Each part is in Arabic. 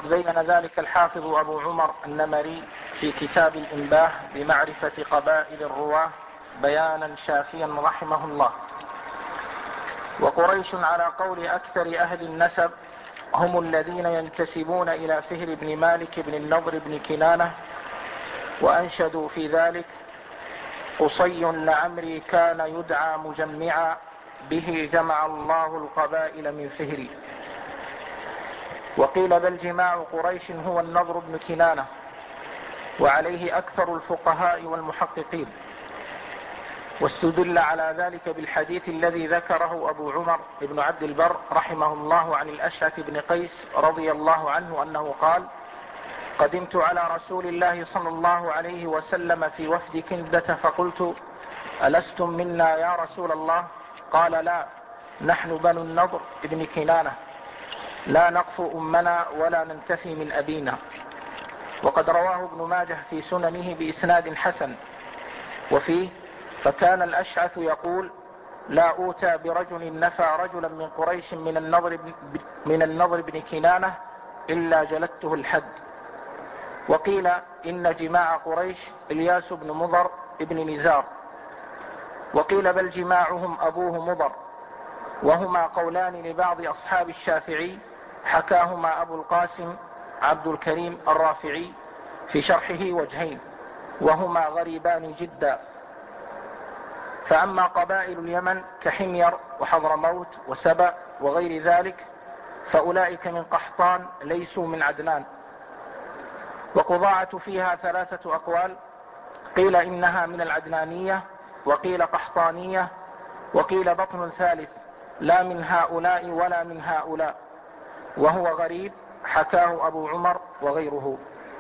وقد بين ذلك الحافظ أبو عمر النمري في كتاب الإنباه بمعرفة قبائل الرواة بيانا شافيا رحمه الله. وقريش على قول أكثر أهل النسب هم الذين ينتسبون إلى فهر بن مالك بن النضر بن كنانة، وأنشدوا في ذلك: قصي لعمري كان يدعى مجمعا، به جمع الله القبائل من فهري. وقيل بل جماع قريش هو النضر بن كنانة، وعليه أكثر الفقهاء والمحققين. واستدل على ذلك بالحديث الذي ذكره أبو عمر بن عبد البر رحمه الله عن الأشعث بن قيس رضي الله عنه أنه قال: قدمت على رسول الله صلى الله عليه وسلم في وفد كندة فقلت: ألستم منا يا رسول الله؟ قال: لا، نحن بنو النضر بن كنانة، لا نقف أمنا ولا ننتفي من أبينا. وقد رواه ابن ماجه في سننه بإسناد حسن، وفيه: فكان الأشعث يقول: لا أوتى برجل نفى رجلا من قريش من النضر بن كنانة إلا جلدته الحد. وقيل إن جماع قريش إلياس بن مضر ابن نزار. وقيل بل جماعهم أبوه مضر، وهما قولان لبعض أصحاب الشافعي حكاهما أبو القاسم عبد الكريم الرافعي في شرحه وجهين، وهما غريبان جدا. فأما قبائل اليمن كحمير وحضرموت وسبأ وغير ذلك فأولئك من قحطان ليسوا من عدنان. وقضاعة فيها 3 أقوال: قيل إنها من العدنانية، وقيل قحطانية، وقيل بطن ثالث لا من هؤلاء ولا من هؤلاء، وهو غريب حكاه أبو عمر وغيره.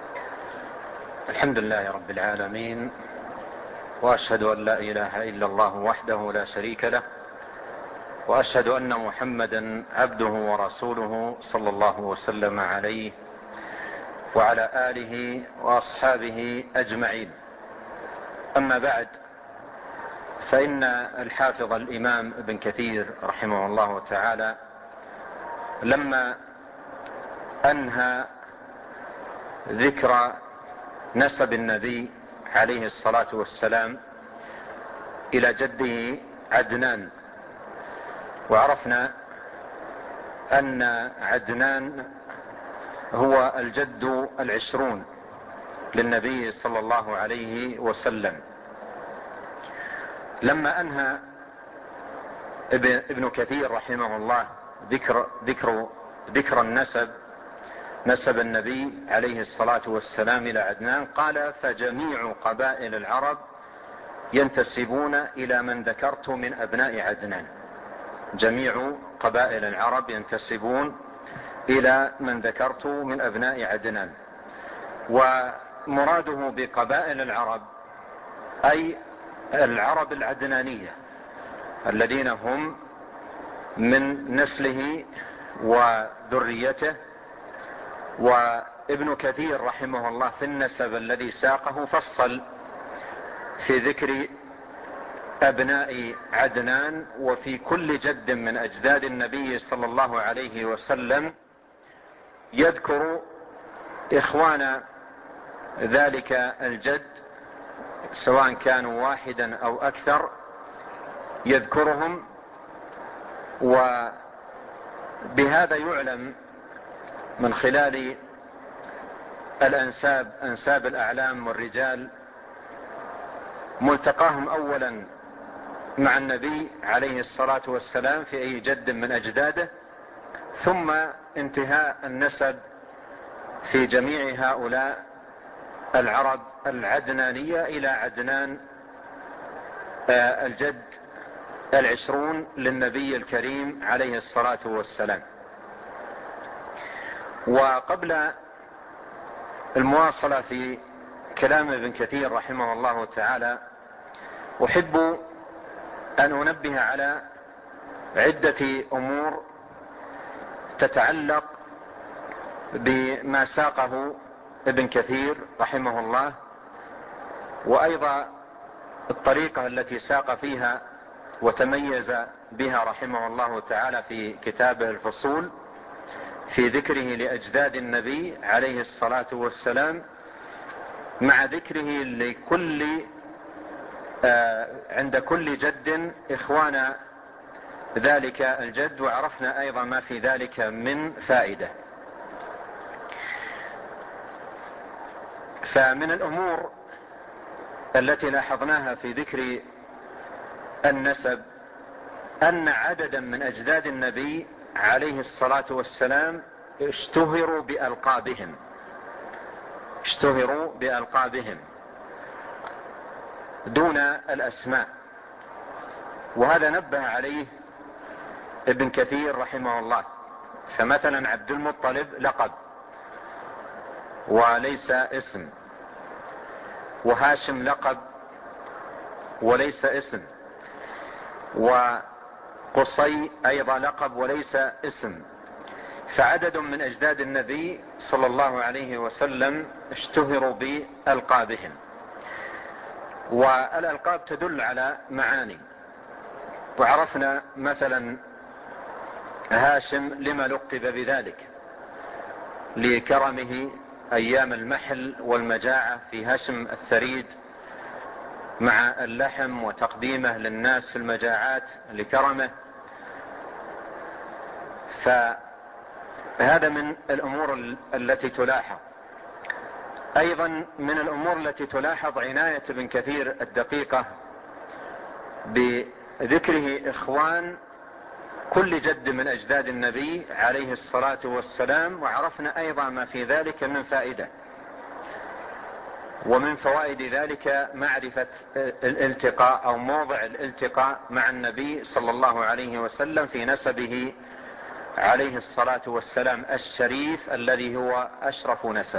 الحمد لله رب العالمين، وأشهد أن لا إله إلا الله وحده لا شريك له، وأشهد أن محمدا عبده ورسوله صلى الله وسلم عليه وعلى آله وأصحابه أجمعين. أما بعد، فإن الحافظ الإمام ابن كثير رحمه الله تعالى لما أنهى ذكر نسب النبي عليه الصلاة والسلام إلى جده عدنان، وعرفنا أن عدنان هو الجد 20 للنبي صلى الله عليه وسلم. لما أنهى ابن كثير رحمه الله ذكر نسب النبي عليه الصلاة والسلام إلى عدنان، قال: فجميع قبائل العرب ينتسبون إلى من ذكرت من أبناء عدنان. جميع قبائل العرب ينتسبون إلى من ذكرت من أبناء عدنان. ومراده بقبائل العرب أي العرب العدنانية الذين هم من نسله وذريته. وابن كثير رحمه الله في النسب الذي ساقه فصل في ذكر أبناء عدنان، وفي كل جد من أجداد النبي صلى الله عليه وسلم يذكر إخوان ذلك الجد سواء كانوا واحدا أو أكثر، يذكرهم. وبهذا يعلم من خلال أنساب الأعلام والرجال ملتقاهم أولا مع النبي عليه الصلاة والسلام في أي جد من أجداده، ثم انتهاء النسب في جميع هؤلاء العرب العدنانية إلى عدنان الجد 20 للنبي الكريم عليه الصلاة والسلام. وقبل المواصلة في كلام ابن كثير رحمه الله تعالى، أحب أن أنبه على عدة أمور تتعلق بما ساقه ابن كثير رحمه الله، وأيضا الطريقة التي ساق فيها وتميز بها رحمه الله تعالى في كتابه الفصول، في ذكره لأجداد النبي عليه الصلاة والسلام، مع ذكره عند كل جد إخوان ذلك الجد، وعرفنا أيضا ما في ذلك من فائدة. فمن الأمور التي لاحظناها في ذكر النسب أن عددا من أجداد النبي عليه الصلاة والسلام اشتهروا بألقابهم دون الأسماء، وهذا نبه عليه ابن كثير رحمه الله. فمثلا عبد المطلب لقب وليس اسم، وهاشم لقب وليس اسم، وقصي أيضا لقب وليس اسم. فعدد من أجداد النبي صلى الله عليه وسلم اشتهروا بألقابهم، والألقاب تدل على معاني. وعرفنا مثلا هاشم لما لقب بذلك، لكرمه أيام المحل والمجاعة في هشم الثريد مع اللحم وتقديمه للناس في المجاعات لكرمه. فهذا من الأمور التي تلاحظ. أيضا من الأمور التي تلاحظ عناية ابن كثير الدقيقة بذكره إخوان كل جد من أجداد النبي عليه الصلاة والسلام، وعرفنا أيضا ما في ذلك من فائدة. ومن فوائد ذلك معرفة الالتقاء أو موضع الالتقاء مع النبي صلى الله عليه وسلم في نسبه عليه الصلاة والسلام الشريف الذي هو أشرف نسب.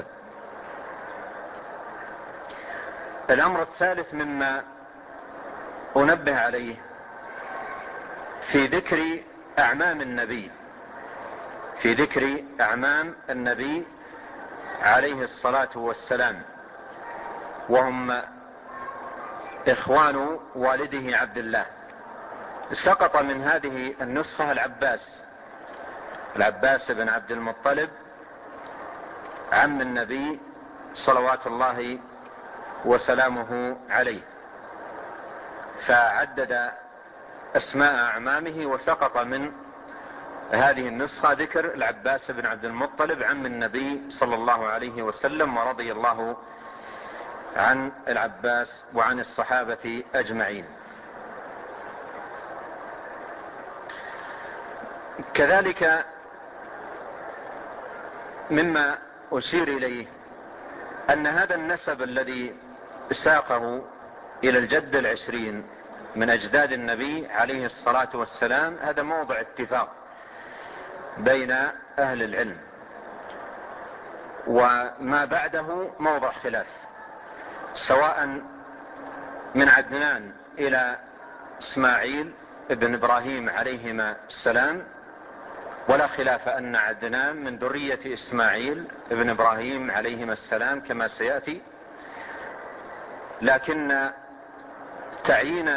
الأمر الثالث مما أنبه عليه في ذكر أعمام النبي عليه الصلاة والسلام، وهم إخوان والده عبد الله. سقط من هذه النسخة العباس بن عبد المطلب عم النبي صلوات الله وسلامه عليه، فعدد أسماء أعمامه، وسقط من هذه النسخة ذكر العباس بن عبد المطلب عم النبي صلى الله عليه وسلم، ورضي الله عن العباس وعن الصحابة أجمعين. كذلك مما أشير إليه أن هذا النسب الذي ساقه إلى الجد 20 من أجداد النبي عليه الصلاة والسلام هذا موضع اتفاق بين أهل العلم، وما بعده موضع خلاف، سواء من عدنان إلى إسماعيل ابن إبراهيم عليهما السلام، ولا خلاف أن عدنان من ذرية إسماعيل ابن إبراهيم عليهما السلام كما سيأتي. لكن تعيين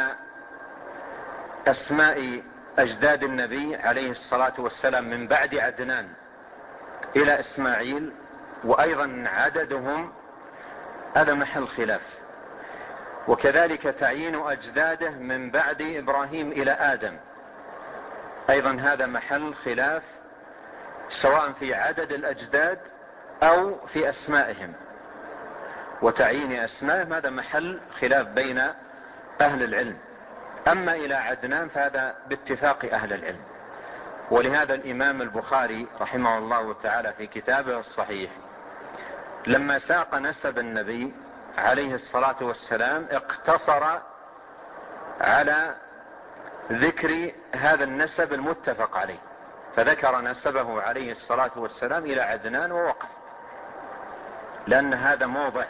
أسماء أجداد النبي عليه الصلاة والسلام من بعد عدنان إلى إسماعيل وأيضا عددهم هذا محل خلاف، وكذلك تعيين أجداده من بعد إبراهيم إلى آدم أيضا هذا محل خلاف، سواء في عدد الأجداد أو في أسمائهم، وتعيين أسمائهم هذا محل خلاف بين أهل العلم. أما إلى عدنان فهذا باتفاق أهل العلم. ولهذا الإمام البخاري رحمه الله تعالى في كتابه الصحيح لما ساق نسب النبي عليه الصلاة والسلام اقتصر على ذكر هذا النسب المتفق عليه، فذكر نسبه عليه الصلاة والسلام إلى عدنان ووقف، لأن هذا موضع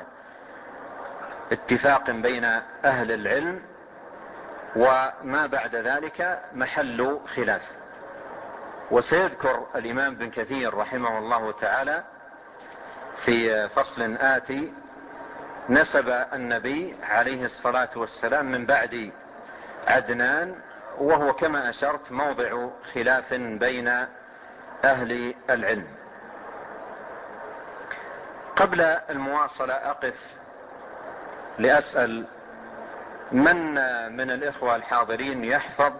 اتفاق بين أهل العلم، وما بعد ذلك محل خلاف. وسيذكر الإمام بن كثير رحمه الله تعالى في فصل آتي نسب النبي عليه الصلاة والسلام من بعد عدنان، وهو كما أشرت موضع خلاف بين أهل العلم. قبل المواصلة أقف لأسأل من الإخوة الحاضرين يحفظ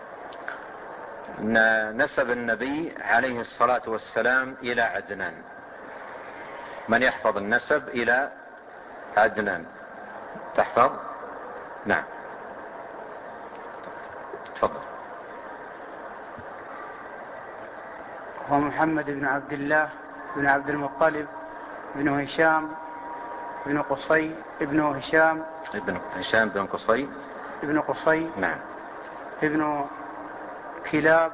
نسب النبي عليه الصلاة والسلام إلى عدنان؟ من يحفظ النسب إلى عدنان؟ تحفظ؟ نعم، تفضل. هو محمد بن عبد الله بن عبد المطلب بن هشام بن قصي ابن هشام بن قصي ابن قصي، نعم، ابن كلاب،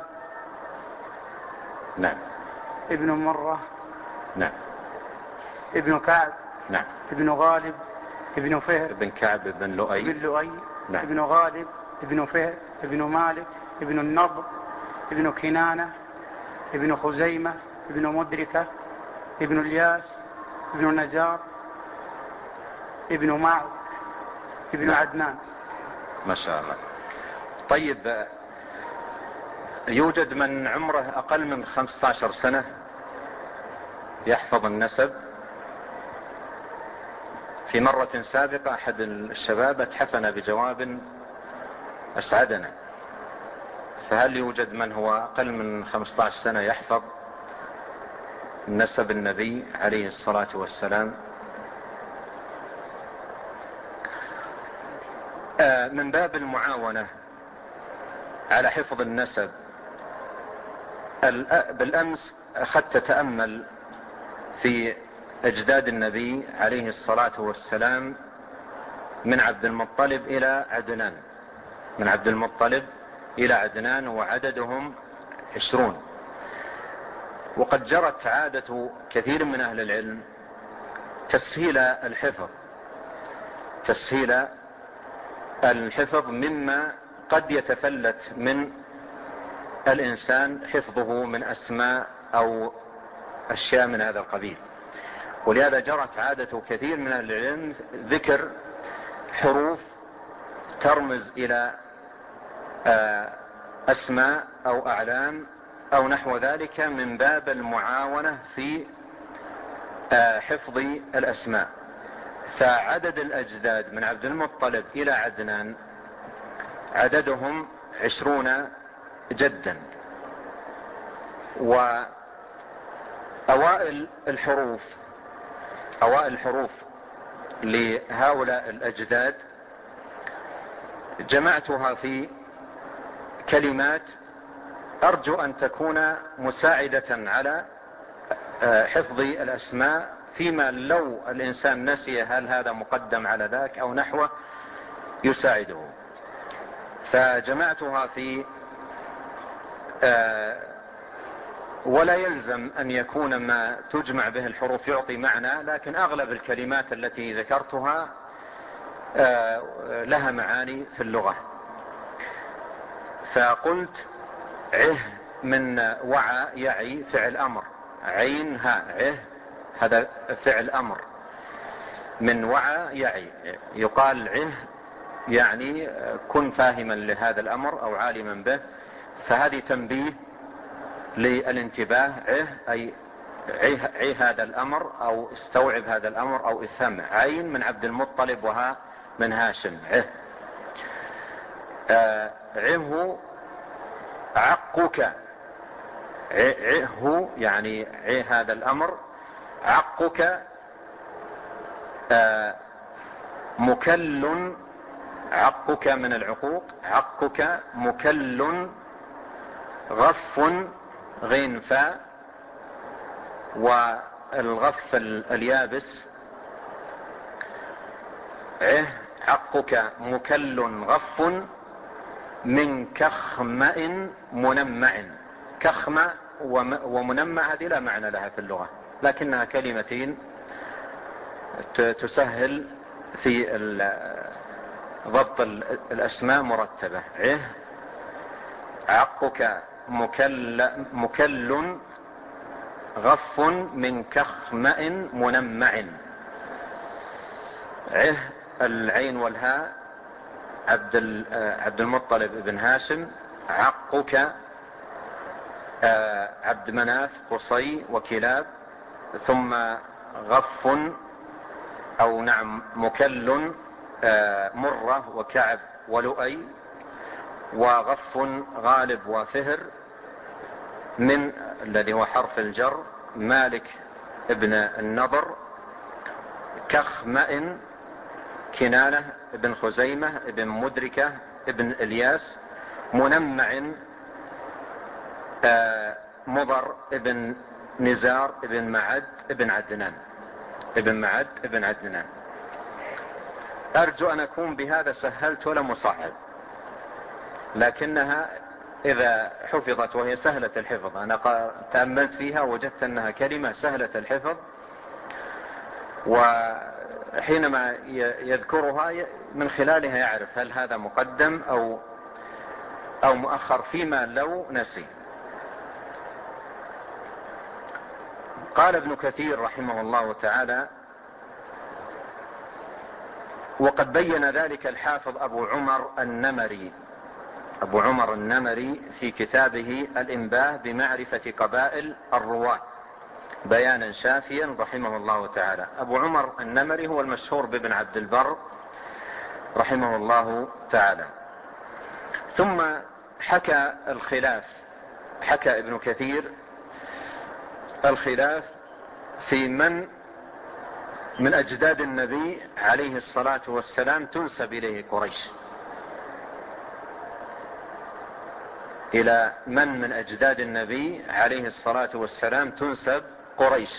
نعم، ابن مرة، نعم، ابن كعب، نعم، ابن غالب، ابن فهر، ابن كعب، ابن لؤي، نعم، ابن غالب، ابن فهر، ابن مالك، ابن النضر، ابن كنانة، ابن خزيمة، ابن مدركة، ابن الياس، ابن نزار، ابن معد، ابن نعم. عدنان. ما شاء الله. طيب، يوجد من عمره أقل من 15 سنة يحفظ النسب؟ في مرة سابقة أحد الشباب اتحفنا بجواب أسعدنا، فهل يوجد من هو أقل من 15 سنة يحفظ نسب النبي عليه الصلاة والسلام؟ من باب المعاونة على حفظ النسب، بالأمس أخذت تأمل في أجداد النبي عليه الصلاة والسلام من عبد المطلب إلى عدنان، من عبد المطلب إلى عدنان، وعددهم 20. وقد جرت عادة كثير من أهل العلم تسهيل الحفظ مما قد يتفلت من الإنسان حفظه من أسماء أو أشياء من هذا القبيل. ولهذا جرت عادة كثير من أهل العلم ذكر حروف ترمز إلى أسماء أو أعلام أو نحو ذلك من باب المعاونة في حفظ الأسماء. فعدد الأجداد من عبد المطلب إلى عدنان عددهم 20 جدا. وأوائل الحروف لهؤلاء الأجداد جمعتها في كلمات أرجو أن تكون مساعدة على حفظ الأسماء، فيما لو الإنسان نسي هل هذا مقدم على ذاك أو نحوه يساعده. فجمعتها في ولا يلزم أن يكون ما تجمع به الحروف يعطي معنى، لكن أغلب الكلمات التي ذكرتها لها معاني في اللغة. فقلت عه من وعى يعي فعل أمر، عين ها عه هذا فعل أمر. من وعى يعي يقال عه يعني كن فاهما لهذا الأمر أو عالما به. فهذه تنبيه للانتباه، عه أي عي هذا الأمر أو استوعب هذا الأمر أو افهمه. عين من عبد المطلب وها من هاشم عه. عه عقك، عه يعني عي هذا الأمر. عقك مكل، عقك من العقوق، عقك مكل غف غين فاء، والغف اليابس عه عقك مكل غف من كخمأ منمع. كخمة ومنمع هذه لا معنى لها في اللغة، لكنها كلمتين تسهل في ضبط الأسماء مرتبة. عه عقك مكل غف من كخمأ منمع. عه العين والهاء عبد المطلب بن هاشم. عقك عبد مناف قصي وكلاب. ثم غف أو نعم مكل مرة وكعب ولؤي، وغف غالب وفهر من الذي هو حرف الجر مالك ابن النضر، كخمأ كنانة ابن خزيمة ابن مدركة ابن الياس، منمع مضر ابن نزار ابن معد ابن عدنان. أرجو أن أكون بهذا سهلت ولا مصعب، لكنها إذا حفظت وهي سهلة الحفظ، أنا تأملت فيها وجدت أنها كلمة سهلة الحفظ، وحينما يذكرها من خلالها يعرف هل هذا مقدم أو مؤخر فيما لو نسي. قال ابن كثير رحمه الله تعالى: وقد بين ذلك الحافظ أبو عمر النمري في كتابه الإنباه بمعرفة قبائل الرواة بيانا شافيا رحمه الله تعالى. أبو عمر النمري هو المشهور بابن عبد البر رحمه الله تعالى. ثم حكى ابن كثير الخلاف في من أجداد النبي عليه الصلاة والسلام تنسب إليه قريش، إلى من أجداد النبي عليه الصلاة والسلام تنسب قريش.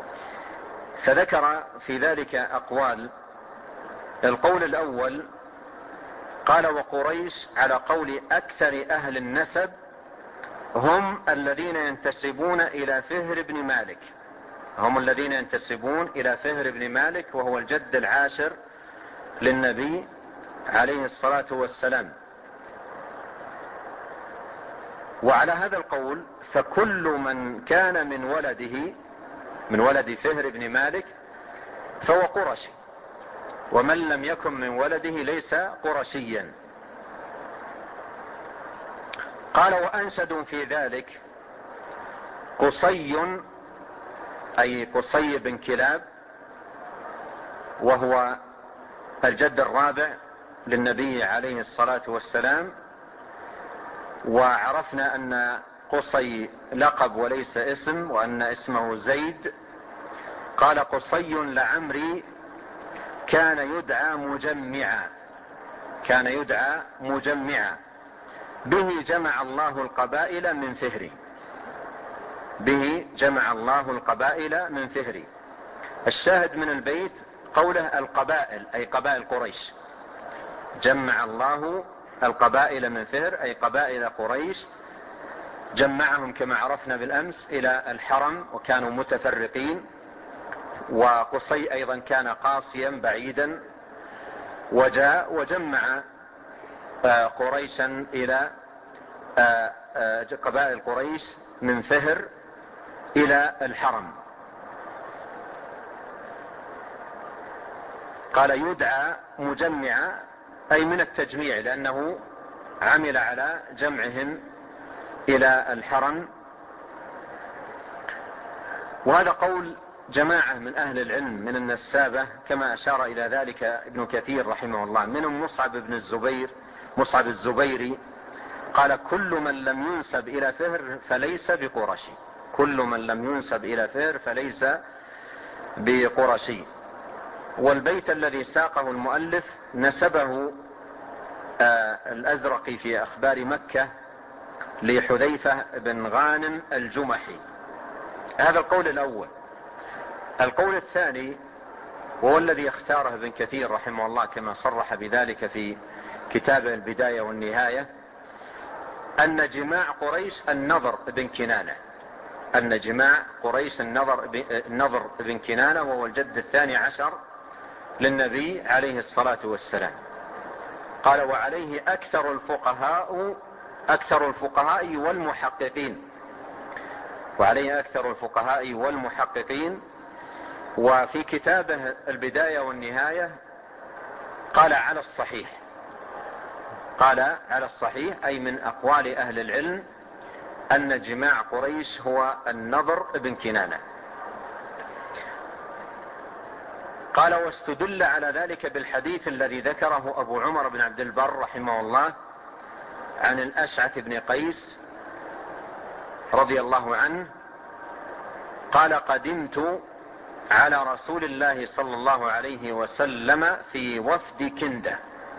فذكر في ذلك أقوال. القول الأول قال: وقريش على قول أكثر أهل النسب هم الذين ينتسبون إلى فهر بن مالك، وهو الجد العاشر للنبي عليه الصلاة والسلام. وعلى هذا القول فكل من كان من ولد فهر بن مالك فهو قرشي، ومن لم يكن من ولده ليس قرشيا. قال: وأنشدوا في ذلك قصي، أي قصي بن كلاب، وهو الجد الرابع للنبي عليه الصلاة والسلام. وعرفنا أن قصي لقب وليس اسم، وأن اسمه زيد. قال: قصي لعمري كان يدعى مجمعا به جمع الله القبائل من فهري. الشاهد من البيت قوله القبائل، أي قبائل قريش. جمع الله القبائل من فهر، أي قبائل قريش، جمعهم كما عرفنا بالأمس إلى الحرم، وكانوا متفرقين. وقصي أيضا كان قاصيا بعيدا، وجاء وجمع قريشا إلى قبائل قريش من فهر إلى الحرم. قال: يدعى مجمعا، أي من التجميع، لأنه عمل على جمعهم إلى الحرم. وهذا قول جماعة من أهل العلم من النسابة، كما أشار إلى ذلك ابن كثير رحمه الله. منهم مصعب الزبيري قال: كل من لم ينسب إلى فهر فليس بقرشي. والبيت الذي ساقه المؤلف نسبه الأزرقي في أخبار مكة لحذيفة بن غانم الجمحي. هذا القول الأول. القول الثاني وهو الذي اختاره ابن كثير رحمه الله، كما صرح بذلك في كتابه البداية والنهاية، أن جماع قريش النضر بن كنانة، وهو الجد الثاني عشر للنبي عليه الصلاة والسلام. قال: وعليه أكثر الفقهاء والمحققين. وفي كتابه البداية والنهاية قال: على الصحيح، أي من أقوال أهل العلم، أن جماع قريش هو النضر بن كنانة. قال واستدل على ذلك بالحديث الذي ذكره أبو عمر بن عبد البر رحمه الله عن الأشعث بن قيس رضي الله عنه قال قدمت على رسول الله صلى الله عليه وسلم في وفد كندة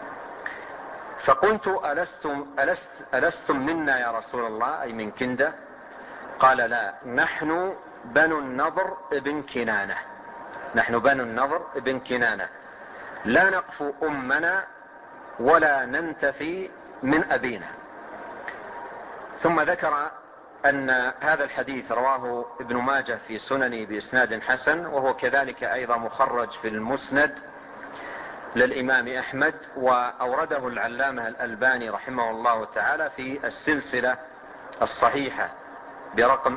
فقلت ألستم منا يا رسول الله، أي من كندة؟ قال لا، نحن بنو النضر ابن كنانة، نحن بنو النضر ابن كنانة، لا نقف أمنا ولا ننتفي من أبينا. ثم ذكر أن هذا الحديث رواه ابن ماجه في سننه بإسناد حسن، وهو كذلك أيضا مخرج في المسند للإمام أحمد، وأورده العلامة الألباني رحمه الله تعالى في السلسلة الصحيحة برقم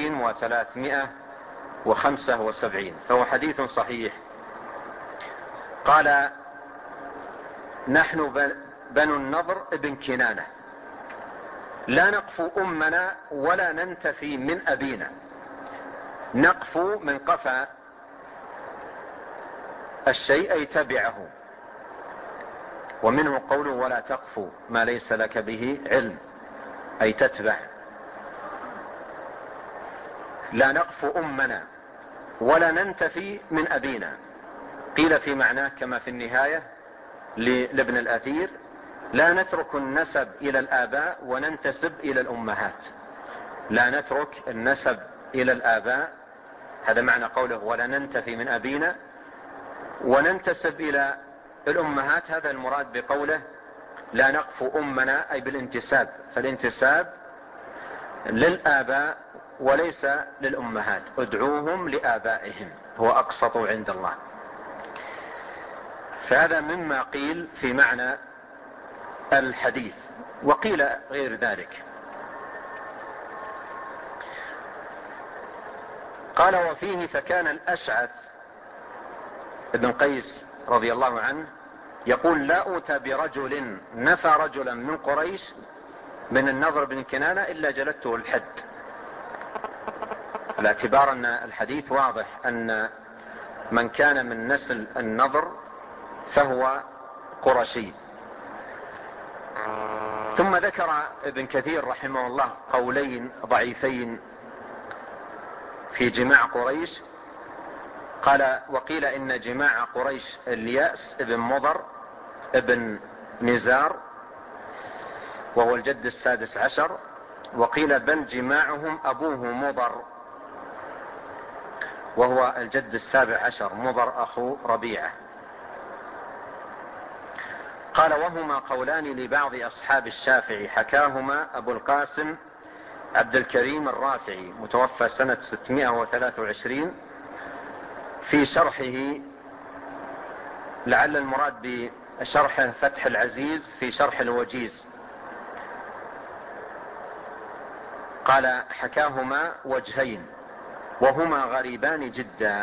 2375، فهو حديث صحيح. قال نحن بنو النضر ابن كنانة، لا نقف أمنا ولا ننتفي من أبينا. نقف من قفى الشيء أي تبعه، ومنه قوله ولا تقف ما ليس لك به علم، أي تتبع. لا نقف أمنا ولا ننتفي من أبينا. قيل في معناه كما في النهاية لابن الأثير لا نترك النسب إلى الآباء وننتسب إلى الأمهات. لا نترك النسب إلى الآباء، هذا معنى قوله ولا ننتفي من أبينا، وننتسب إلى الأمهات، هذا المراد بقوله لا نقف أمنا، أي بالانتساب، فالانتساب للآباء وليس للأمهات. ادعوهم لآبائهم هو أقسط عند الله. فهذا مما قيل في معنى الحديث، وقيل غير ذلك. قال وفيه فكان الأشعث ابن قيس رضي الله عنه يقول لا أوتى برجل نفى رجلا من قريش من النضر بن كنانة إلا جلدته الحد، باعتبار أن الحديث واضح أن من كان من نسل النضر فهو قرشي. ثم ذكر ابن كثير رحمه الله قولين ضعيفين في جماع قريش. قال وقيل إن جماع قريش الياس ابن مضر ابن نزار وهو الجد السادس عشر، وقيل بل جماعهم أبوه مضر وهو الجد السابع عشر، مضر أخو ربيعة. قال وهما قولان لبعض أصحاب الشافعي حكاهما أبو القاسم عبد الكريم الرافعي متوفى سنة 623 في شرحه، لعل المراد بشرح فتح العزيز في شرح الوجيز. قال حكاهما وجهين وهما غريبان جدا.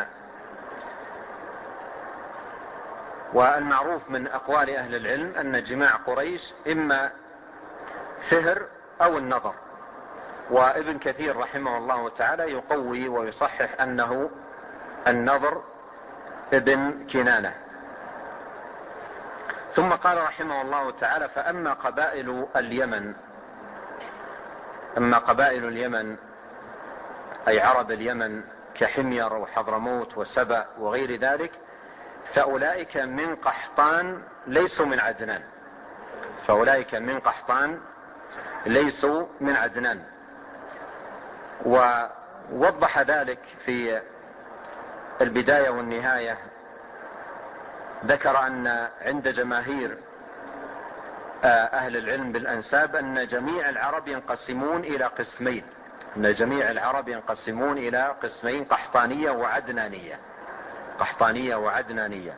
والمعروف من أقوال أهل العلم أن جماع قريش إما فهر أو النضر، وابن كثير رحمه الله تعالى يقوي ويصحح أنه النضر ابن كنانة. ثم قال رحمه الله تعالى فأما قبائل اليمن، أما قبائل اليمن أي عرب اليمن كحمير وحضرموت وسبأ وغير ذلك، فأولئك من قحطان ليسوا من عدنان، فأولئك من قحطان ليسوا من عدنان. ووضح ذلك في البداية والنهاية، ذكر أن عند جماهير أهل العلم بالأنساب أن جميع العرب ينقسمون إلى قسمين، أن جميع العرب ينقسمون إلى قسمين، قحطانية وعدنانية، قحطانية وعدنانية.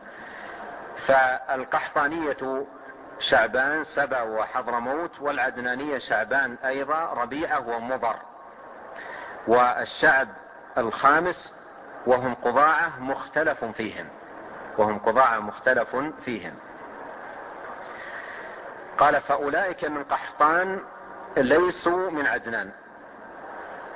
فالقحطانية شعبان سبأ وحضرموت، والعدنانية شعبان أيضا ربيعة ومضر. والشعب الخامس وهم قضاعة مختلف فيهم، وهم قضاعة مختلف فيهم. قال فأولئك من قحطان ليسوا من عدنان.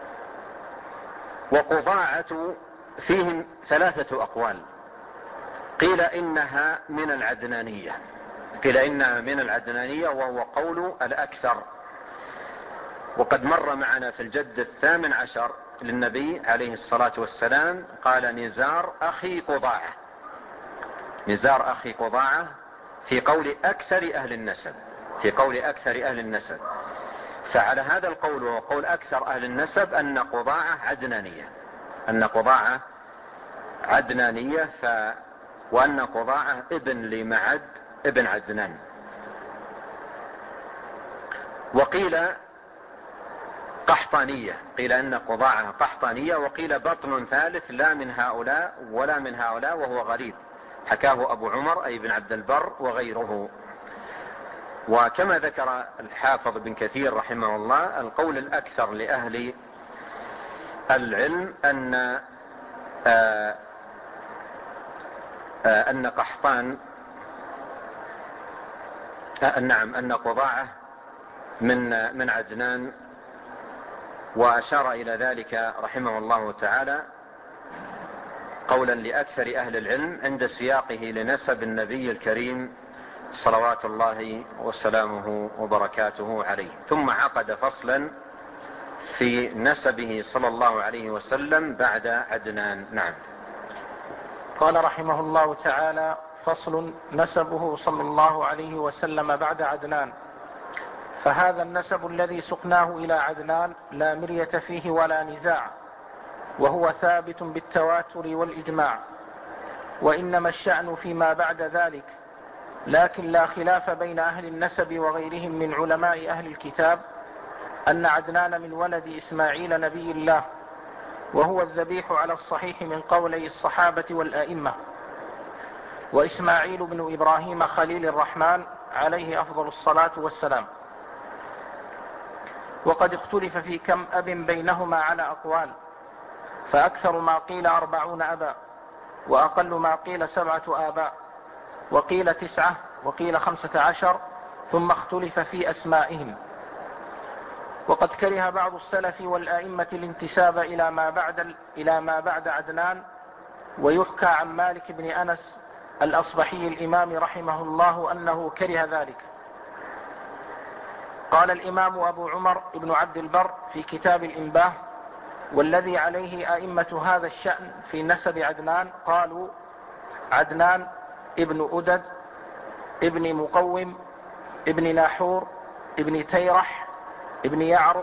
وقضاعة فيهم ثلاثة أقوال، قيل إنها من العدنانية، قيل إنها من العدنانية، وهو قول الأكثر. وقد مر معنا في الجد 18 للنبي عليه الصلاة والسلام قال نزار أخي قضاعة، نزار أخي قضاعة، في قول أكثر أهل النسب، في قول أكثر أهل النسب. فعلى هذا القول وقول أكثر أهل النسب أن قضاعة عدنانية، أن قضاعة عدنانية، وأن قضاعة ابن لمعد ابن عدنان. وقيل قحطانية، قيل أن قضاعة قحطانية، وقيل بطن ثالث لا من هؤلاء ولا من هؤلاء، وهو غريب، حكاه أبو عمر أي بن عبد البر وغيره. وكما ذكر الحافظ بن كثير رحمه الله، القول الأكثر لأهل العلم أن قحطان نعم أن قضاعة من عدنان. وأشار إلى ذلك رحمه الله تعالى قولا لأكثر أهل العلم عند سياقه لنسب النبي الكريم صلوات الله وسلامه وبركاته عليه. ثم عقد فصلا في نسبه صلى الله عليه وسلم بعد عدنان. نعم. قال رحمه الله تعالى: فصل: نسبه صلى الله عليه وسلم بعد عدنان. فهذا النسب الذي سقناه إلى عدنان لا مرية فيه ولا نزاع، وهو ثابت بالتواتر والإجماع، وإنما الشأن فيما بعد ذلك. لكن لا خلاف بين أهل النسب وغيرهم من علماء أهل الكتاب أن عدنان من ولد إسماعيل نبي الله، وهو الذبيح على الصحيح من قولي الصحابة والآئمة، وإسماعيل بن إبراهيم خليل الرحمن عليه أفضل الصلاة والسلام. وقد اختلف في كم أب بينهما على أقوال، فأكثر ما قيل 40 أبا، وأقل ما قيل 7 آباء، وقيل 9، وقيل 15، ثم اختلف في أسمائهم. وقد كره بعض السلف والآئمة الانتساب إلى ما بعد عدنان، ويحكى عن مالك بن أنس الأصبحي الإمام رحمه الله أنه كره ذلك. قال الإمام أبو عمر بن عبد البر في كتاب الإنباه: والذي عليه أئمة هذا الشأن في نسب عدنان قالوا: عدنان ابن أدد ابن مقوم ابن ناحور ابن تيرح ابن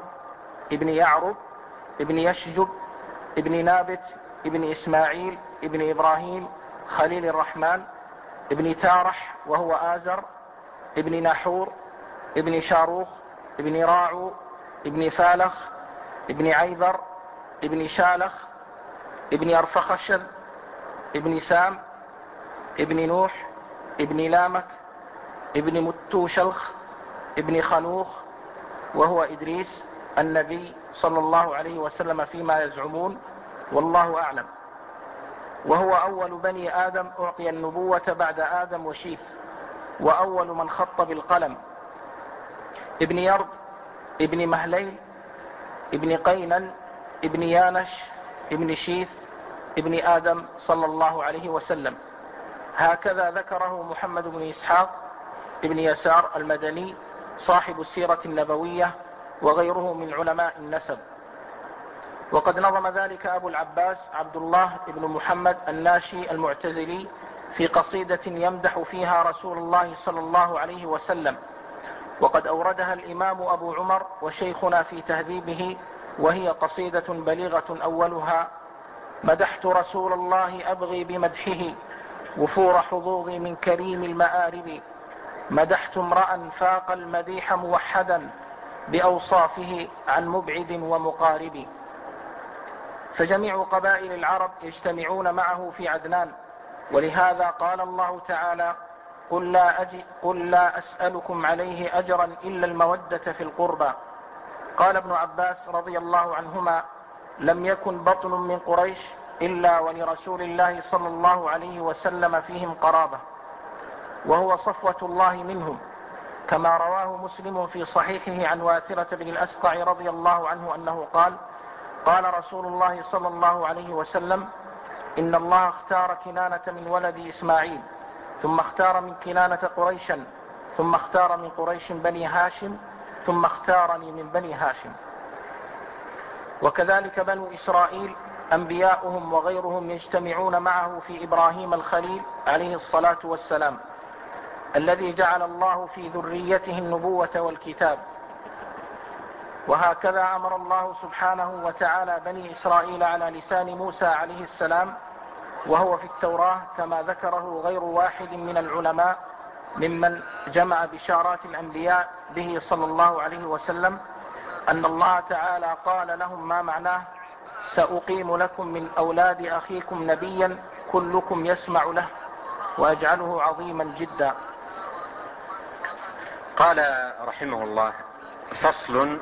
يعرب ابن يشجب ابن نابت ابن إسماعيل ابن إبراهيم خليل الرحمن ابن تارح وهو آزر ابن ناحور ابن شاروخ ابن راعو ابن فالخ ابن عيبر ابن شالخ ابن أرفخشذ ابن سام ابن نوح ابن لامك ابن متوشلخ ابن خنوخ وهو إدريس النبي صلى الله عليه وسلم فيما يزعمون، والله أعلم. وهو أول بني آدم أعطي النبوة بعد آدم وشيث، وأول من خط بالقلم. ابن يرد ابن مهليل ابن قينن ابن يانش ابن شيث ابن آدم صلى الله عليه وسلم. هكذا ذكره محمد بن إسحاق ابن يسار المدني صاحب السيرة النبوية وغيره من علماء النسب. وقد نظم ذلك أبو العباس عبد الله بن محمد الناشي المعتزلي في قصيدة يمدح فيها رسول الله صلى الله عليه وسلم، وقد أوردها الإمام أبو عمر وشيخنا في تهذيبه، وهي قصيدة بليغة أولها: مدحت رسول الله أبغي بمدحه وفور حظوظي من كريم المآرب، مدحت امرأ فاق المديح موحدا بأوصافه عن مبعد ومقارب. فجميع قبائل العرب يجتمعون معه في عدنان، ولهذا قال الله تعالى: قل لا أسألكم عليه أجرا إلا المودة في القربى. قال ابن عباس رضي الله عنهما: لم يكن بطن من قريش إلا ولرسول الله صلى الله عليه وسلم فيهم قرابة، وهو صفوة الله منهم، كما رواه مسلم في صحيحه عن واثرة بن الأسقع رضي الله عنه أنه قال: قال رسول الله صلى الله عليه وسلم: إن الله اختار كنانة من ولد إسماعيل، ثم اختار من كنانة قريشا، ثم اختار من قريش بني هاشم، ثم اختارني من بني هاشم. وكذلك بنو إسرائيل أنبياؤهم وغيرهم يجتمعون معه في إبراهيم الخليل عليه الصلاة والسلام، الذي جعل الله في ذريته النبوة والكتاب. وهكذا أمر الله سبحانه وتعالى بني إسرائيل على لسان موسى عليه السلام، وهو في التوراة كما ذكره غير واحد من العلماء ممن جمع بشارات الأنبياء به صلى الله عليه وسلم، أن الله تعالى قال لهم ما معناه: سأقيم لكم من أولاد أخيكم نبيا كلكم يسمع له وأجعله عظيما جدا. قال رحمه الله: فصل: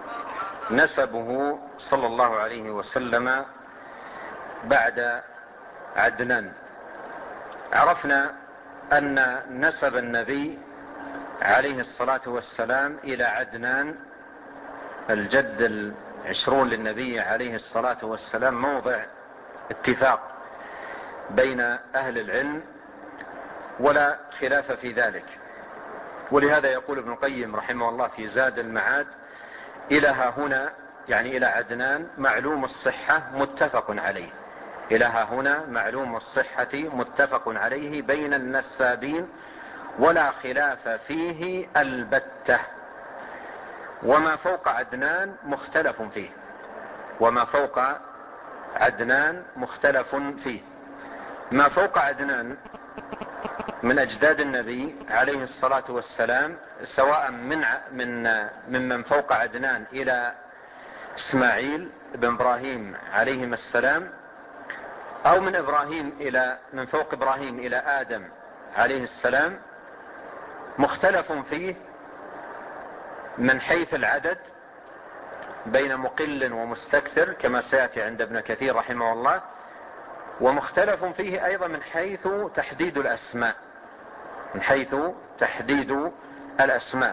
نسبه صلى الله عليه وسلم بعد عدنان. عرفنا أن نسب النبي عليه الصلاة والسلام إلى عدنان الجد 20 للنبي عليه الصلاة والسلام موضع اتفاق بين أهل العلم ولا خلاف في ذلك. ولهذا يقول ابن القيم رحمه الله في زاد المعاد: إلى ها هنا، يعني إلى عدنان، معلوم الصحة متفق عليه. إلى ها هنا معلوم الصحة متفق عليه بين النسابين ولا خلاف فيه البتة. وما فوق عدنان مختلف فيه، وما فوق عدنان مختلف فيه. ما فوق عدنان من أجداد النبي عليه الصلاة والسلام، سواء من فوق عدنان إلى إسماعيل بن إبراهيم عليهم السلام، أو من فوق إبراهيم إلى آدم عليه السلام، مختلف فيه من حيث العدد بين مقل ومستكثر كما سيأتي عند ابن كثير رحمه الله، ومختلف فيه أيضا من حيث تحديد الأسماء، من حيث تحديد الأسماء.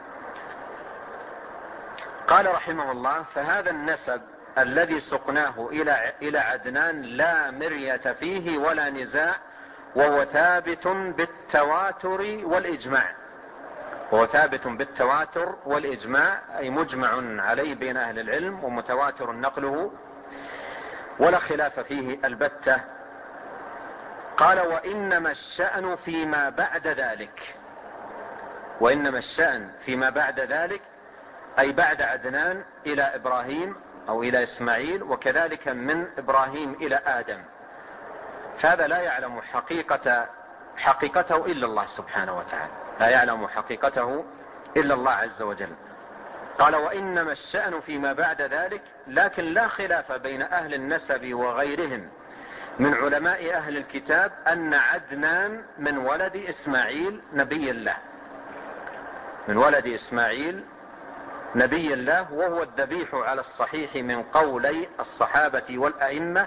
قال رحمه الله: فهذا النسب الذي سقناه إلى عدنان لا مرية فيه ولا نزاع، وهو ثابت بالتواتر والإجماع. وهو ثابت بالتواتر والإجماع، أي مجمع عليه بين أهل العلم ومتواتر نقله ولا خلاف فيه البتة. قال: وإنما الشأن فيما بعد ذلك. وإنما الشأن فيما بعد ذلك أي بعد عدنان إلى إبراهيم أو إلى إسماعيل، وكذلك من إبراهيم إلى آدم. فهذا لا يعلم حقيقته إلا الله سبحانه وتعالى، لا يعلم حقيقته إلا الله عز وجل. قال: وإنما الشأن فيما بعد ذلك، لكن لا خلاف بين أهل النسب وغيرهم من علماء أهل الكتاب أن عدنان من ولد إسماعيل نبي الله، من ولد إسماعيل نبي الله، وهو الذبيح على الصحيح من قولي الصحابة والأئمة،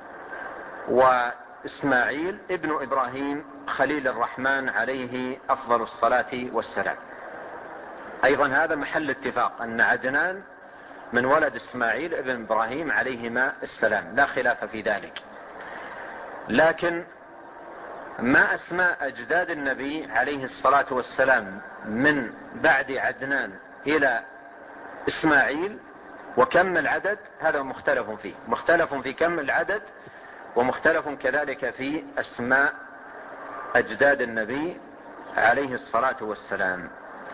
وإسماعيل ابن إبراهيم خليل الرحمن عليه أفضل الصلاة والسلام. أيضا هذا محل اتفاق أن عدنان من ولد إسماعيل ابن إبراهيم عليهما السلام، لا خلاف في ذلك. لكن ما أسماء أجداد النبي عليه الصلاة والسلام من بعد عدنان إلى إسماعيل وكم العدد، هذا مختلف فيه، مختلف في كم العدد، ومختلف كذلك في أسماء أجداد النبي عليه الصلاة والسلام.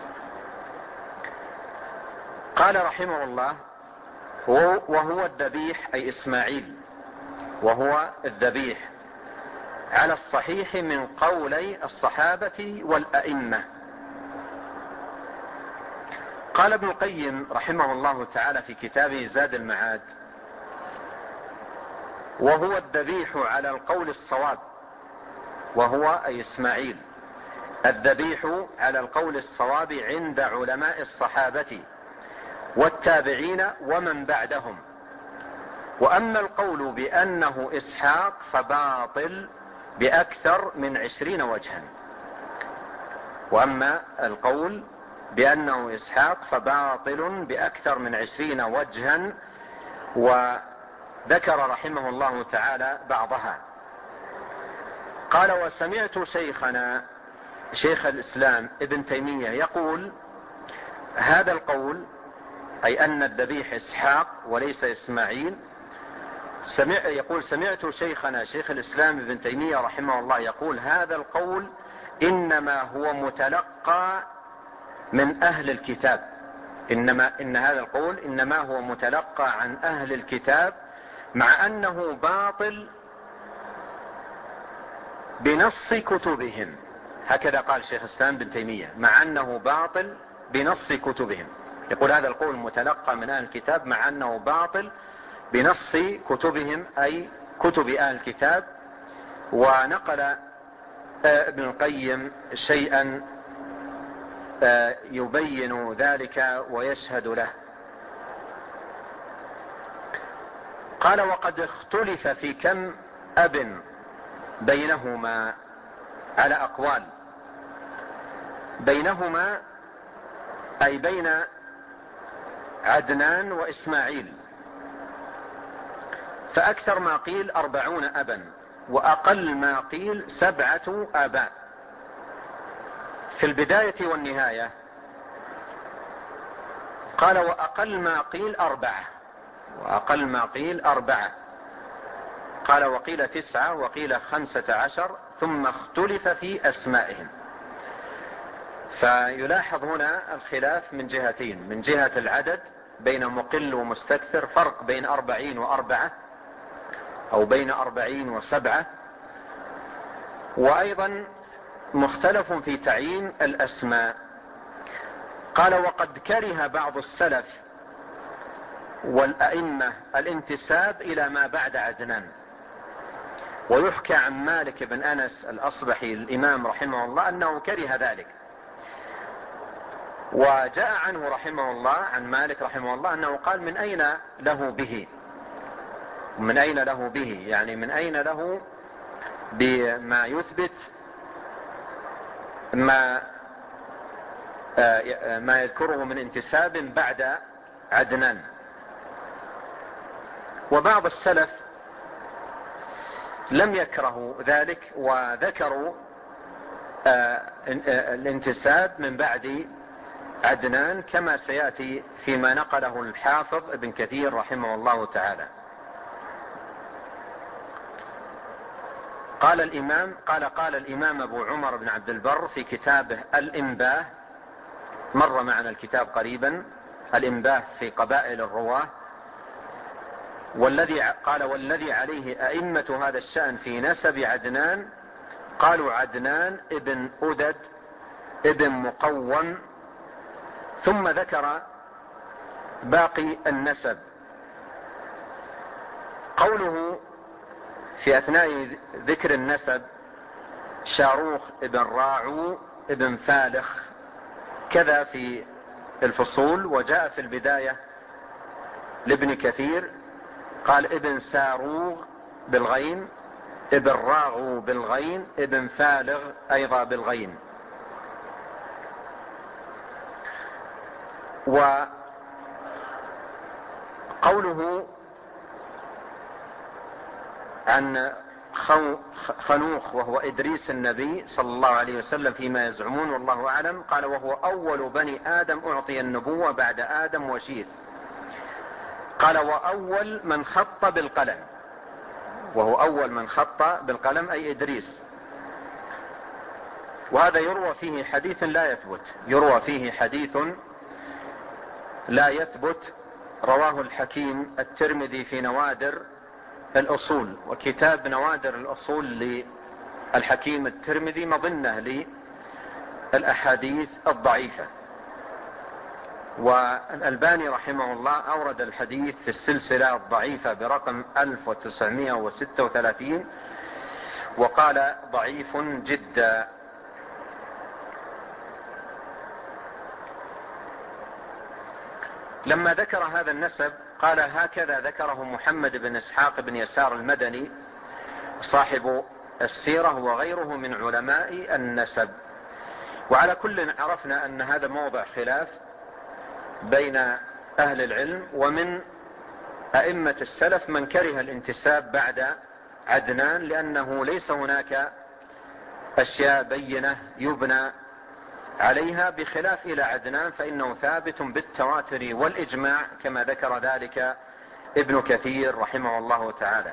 قال رحمه الله: وهو الذبيح أي إسماعيل، وهو الذبيح على الصحيح من قولي الصحابة والأئمة. قال ابن القيم رحمه الله تعالى في كتابه زاد المعاد: وهو الذبيح على القول الصواب، وهو أي إسماعيل الذبيح على القول الصواب عند علماء الصحابة والتابعين ومن بعدهم. وأما القول بأنه إسحاق فباطل بأكثر من 20 وجها. وأما القول بأنه إسحاق فباطل بأكثر من 20 وجها، ذكر رحمه الله تعالى بعضها. قال: وسمعت شيخنا شيخ الإسلام ابن تيمية يقول هذا القول، أي أن الذبيح إسحاق وليس إسماعيل. يقول: سمعت شيخنا شيخ الإسلام ابن تيمية رحمه الله يقول هذا القول إنما هو متلقى من أهل الكتاب. إن هذا القول إنما هو متلقى عن أهل الكتاب، مع أنه باطل بنص كتبهم. هكذا قال شيخ الإسلام ابن تيمية، مع أنه باطل بنص كتبهم. يقول هذا القول متلقى من أهل الكتاب مع أنه باطل بنص كتبهم، أي كتب أهل الكتاب. ونقل ابن القيم شيئا يبين ذلك ويشهد له. قال: وقد اختلف في كم أب بينهما على أقوال. بينهما أي بين عدنان وإسماعيل، فأكثر ما قيل 40 أبا، وأقل ما قيل 7 آباء. في البداية والنهاية قال: وأقل ما قيل 4، وأقل ما قيل 4. قال: وقيل 9 وقيل 15، ثم اختلف في أسمائهم. فيلاحظ هنا الخلاف من جهتين: من جهة العدد بين مقل ومستكثر، فرق بين 40 و4 أو بين 40 و7، وأيضا مختلف في تعيين الأسماء. قال: وقد كره بعض السلف والأئمة الانتساب إلى ما بعد عدنان. ويحكى عن مالك بن أنس الأصبحي الإمام رحمه الله أنه كره ذلك. وجاء عنه رحمه الله، عن مالك رحمه الله، أنه قال: من أين له به؟ من أين له به يعني من أين له بما يثبت ما يذكره من انتساب بعد عدنان. وبعض السلف لم يكرهوا ذلك وذكروا الانتساب من بعد عدنان، كما سيأتي فيما نقله الحافظ ابن كثير رحمه الله تعالى. قال الإمام أبو عمر بن عبد البر في كتابه الإنباه، مر معنا الكتاب قريبا، الإنباه في قبائل الرواه، والذي عليه أئمة هذا الشأن في نسب عدنان، قالوا: عدنان ابن أدد ابن مقوم. ثم ذكر باقي النسب. قوله في أثناء ذكر النسب: شاروخ ابن راعو ابن فالخ، كذا في الفصول. وجاء في البداية لابن كثير قال: ابن ساروغ بالغين، ابن راعو بالغين، ابن فالغ أيضا بالغين. وقوله عن خنوخ وهو إدريس النبي صلى الله عليه وسلم فيما يزعمون والله أعلم، قال: وهو أول بني آدم أعطي النبوة بعد آدم وشيث. قال: وأول من خط بالقلم، وهو أول من خط بالقلم أي إدريس. وهذا يروى فيه حديث لا يثبت، يروى فيه حديث لا يثبت، رواه الحكيم الترمذي في نوادر الأصول. وكتاب نوادر الأصول للحكيم الترمذي مظنة للأحاديث الضعيفة. والألباني رحمه الله أورد الحديث في السلسلة الضعيفة برقم 1936 وقال: ضعيف جدا. لما ذكر هذا النسب قال: هكذا ذكره محمد بن إسحاق بن يسار المدني صاحب السيرة وغيره من علماء النسب. وعلى كل عرفنا أن هذا موضع خلاف بين أهل العلم، ومن أئمة السلف من كره الانتساب بعد عدنان، لأنه ليس هناك أشياء بينة يبنى عليها، بخلاف إلى عدنان فإنه ثابت بالتواتر والإجماع كما ذكر ذلك ابن كثير رحمه الله تعالى.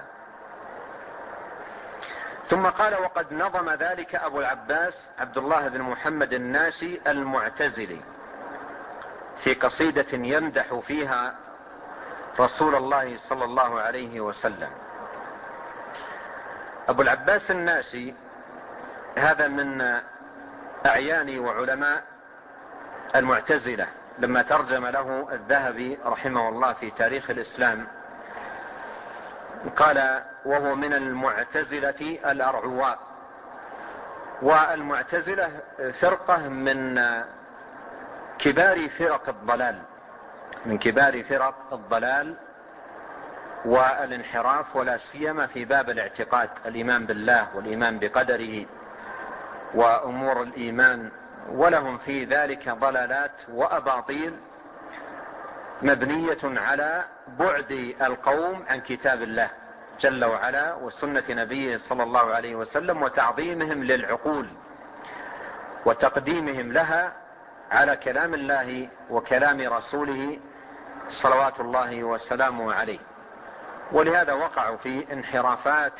ثم قال: وقد نظم ذلك أبو العباس عبد الله بن محمد الناشي المعتزلي في قصيدة يمدح فيها رسول الله صلى الله عليه وسلم. أبو العباس الناشي هذا من أعيان وعلماء المعتزلة، لما ترجم له الذهبي رحمه الله في تاريخ الإسلام قال: وهو من المعتزلة الأرعواء. والمعتزلة فرقة من كبار فرق الضلال، من كبار فرق الضلال والانحراف، ولا سيما في باب الاعتقاد، الإيمان بالله والإيمان بقدره وأمور الإيمان، ولهم في ذلك ضلالات وأباطيل مبنية على بعد القوم عن كتاب الله جل وعلا وسنة نبيه صلى الله عليه وسلم، وتعظيمهم للعقول وتقديمهم لها على كلام الله وكلام رسوله صلوات الله وسلامه عليه. ولهذا وقعوا في انحرافات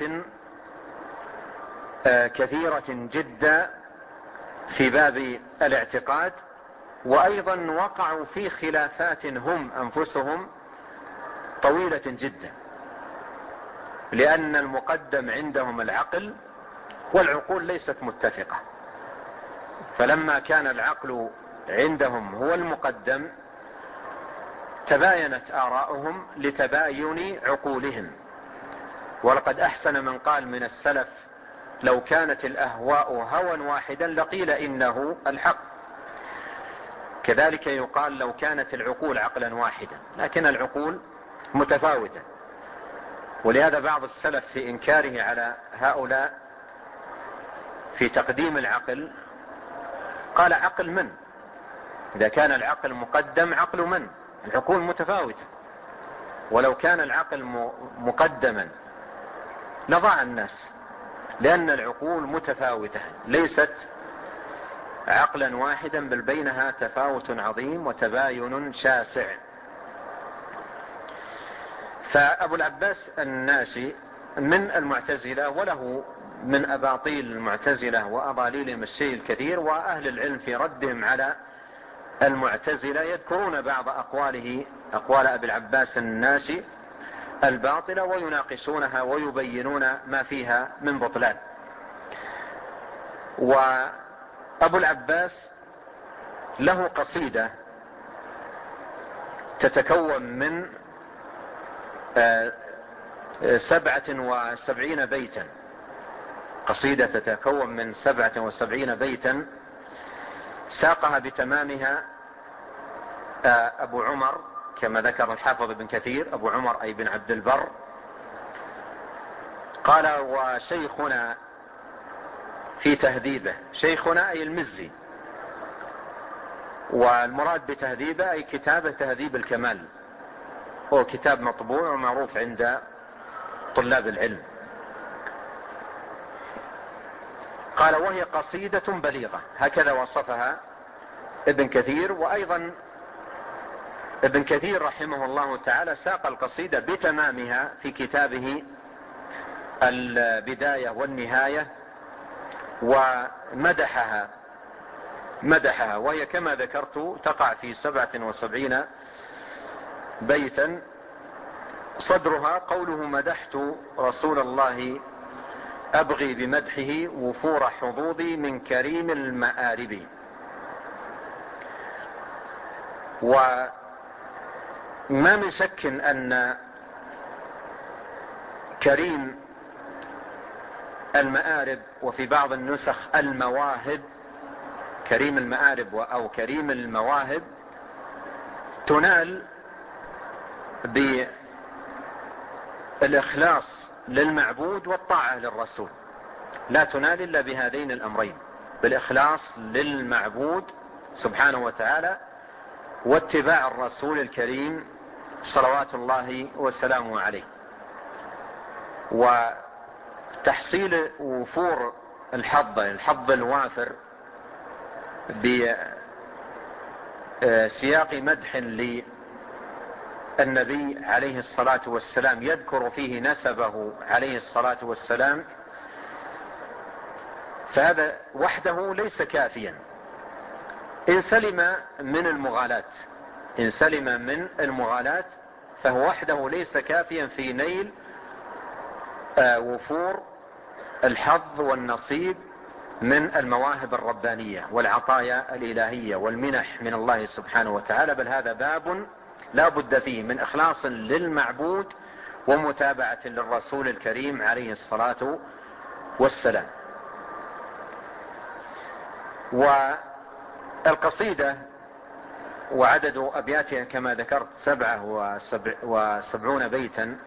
كثيرة جدا في باب الاعتقاد، وأيضا وقعوا في خلافات هم أنفسهم طويلة جدا، لأن المقدم عندهم العقل والعقول ليست متفقة، فلما كان العقل عندهم هو المقدم تباينت آراؤهم لتباين عقولهم. ولقد أحسن من قال من السلف: لو كانت الأهواء هوى واحدا لقيل إنه الحق. كذلك يقال: لو كانت العقول عقلا واحدا، لكن العقول متفاوتة. ولهذا بعض السلف في إنكاره على هؤلاء في تقديم العقل قال: عقل من؟ إذا كان العقل مقدم عقل من؟ العقول متفاوتة، ولو كان العقل مقدما لضاع الناس، لأن العقول متفاوتة ليست عقلا واحدا، بل بينها تفاوت عظيم وتباين شاسع. فأبو العباس الناشي من المعتزلة، وله من أباطيل المعتزلة وأضاليلهم الشيء الكثير، وأهل العلم في ردهم على المعتزلة يذكرون بعض أقواله، أقوال أبي العباس الناشي الباطلة، ويناقشونها ويبينون ما فيها من بطلان. وأبو العباس له قصيدة تتكون من 77 بيتا، قصيدة تتكون من 77 بيتا ساقها بتمامها أبو عمر كما ذكر الحافظ ابن كثير، أبو عمر أي بن عبد البر. قال: وشيخنا في تهذيبه، شيخنا أي المزي، والمراد بتهذيبه أي كتابه تهذيب الكمال، هو كتاب مطبوع ومعروف عند طلاب العلم. قال: وهي قصيدة بليغة، هكذا وصفها ابن كثير. وأيضا ابن كثير رحمه الله تعالى ساق القصيدة بتمامها في كتابه البداية والنهاية ومدحها، وهي كما ذكرت تقع في 77 بيتا. صدرها قوله: مدحت رسول الله أبغي بمدحه وفور حظوظي من كريم المآرب. وما من شك أن كريم المآرب، وفي بعض النسخ المواهب، كريم المآرب أو كريم المواهب، تنال بالإخلاص للمعبود والطاعة للرسول، لا تنال إلا بهذين الأمرين: بالإخلاص للمعبود سبحانه وتعالى، واتباع الرسول الكريم صلوات الله وسلامه عليه. وتحصيل وفور الحظ الوافر بسياق مدح للنبي عليه الصلاة والسلام يذكر فيه نسبه عليه الصلاة والسلام، فهذا وحده ليس كافيا إن سلم من المغالاة، فهو وحده ليس كافيا في نيل وفور الحظ والنصيب من المواهب الربانية والعطايا الإلهية والمنح من الله سبحانه وتعالى، بل هذا باب لا بد فيه من إخلاص للمعبود ومتابعة للرسول الكريم عليه الصلاة والسلام. والقصيدة وعدد أبياتها كما ذكرت 77 بيتا،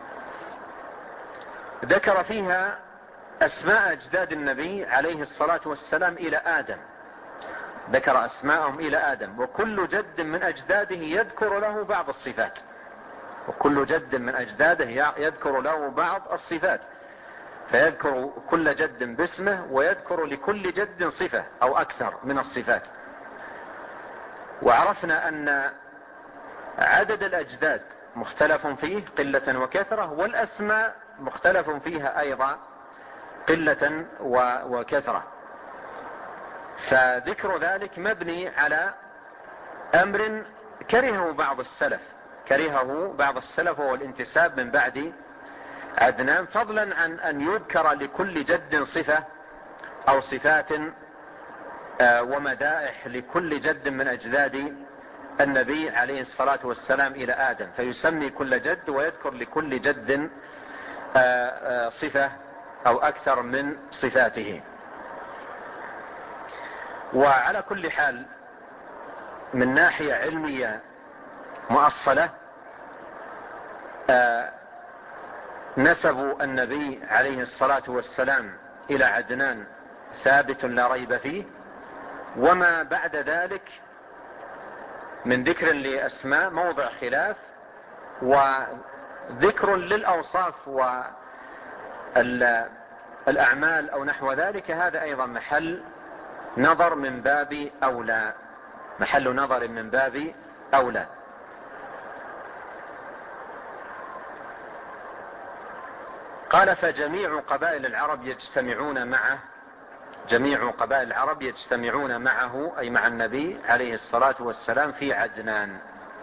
ذكر فيها أسماء أجداد النبي عليه الصلاة والسلام إلى آدم، ذكر أسماءهم إلى آدم، وكل جد من أجداده يذكر له بعض الصفات، وكل جد من أجداده يذكر له بعض الصفات، فيذكر كل جد باسمه ويذكر لكل جد صفة أو أكثر من الصفات. وعرفنا أن عدد الأجداد مختلف فيه قلة وكثرة، والأسماء مختلف فيها أيضا قلة وكثرة، فذكر ذلك مبني على أمر كرهه بعض السلف هو الانتساب من بعد عدنان، فضلا عن أن يذكر لكل جد صفة أو صفات ومدائح لكل جد من أجداد النبي عليه الصلاة والسلام إلى آدم، فيسمي كل جد ويذكر لكل جد صفة أو أكثر من صفاته. وعلى كل حال من ناحية علمية مؤصلة، نسب النبي عليه الصلاة والسلام إلى عدنان ثابت لا ريب فيه، وما بعد ذلك من ذكر لأسماء موضع خلاف، وذكر للأوصاف والأعمال أو نحو ذلك، هذا أيضا محل نظر من باب أولى. قال فجميع قبائل العرب يجتمعون معه أي مع النبي عليه الصلاة والسلام في عدنان.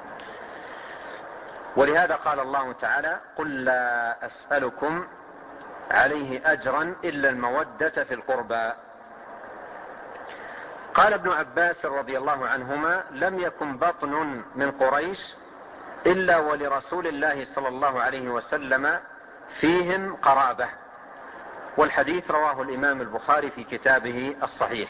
ولهذا قال الله تعالى قل لا أسألكم عليه أجرا إلا المودة في القربى. قال ابن عباس رضي الله عنهما لم يكن بطن من قريش إلا ولرسول الله صلى الله عليه وسلم فيهم قرابة. والحديث رواه الإمام البخاري في كتابه الصحيح.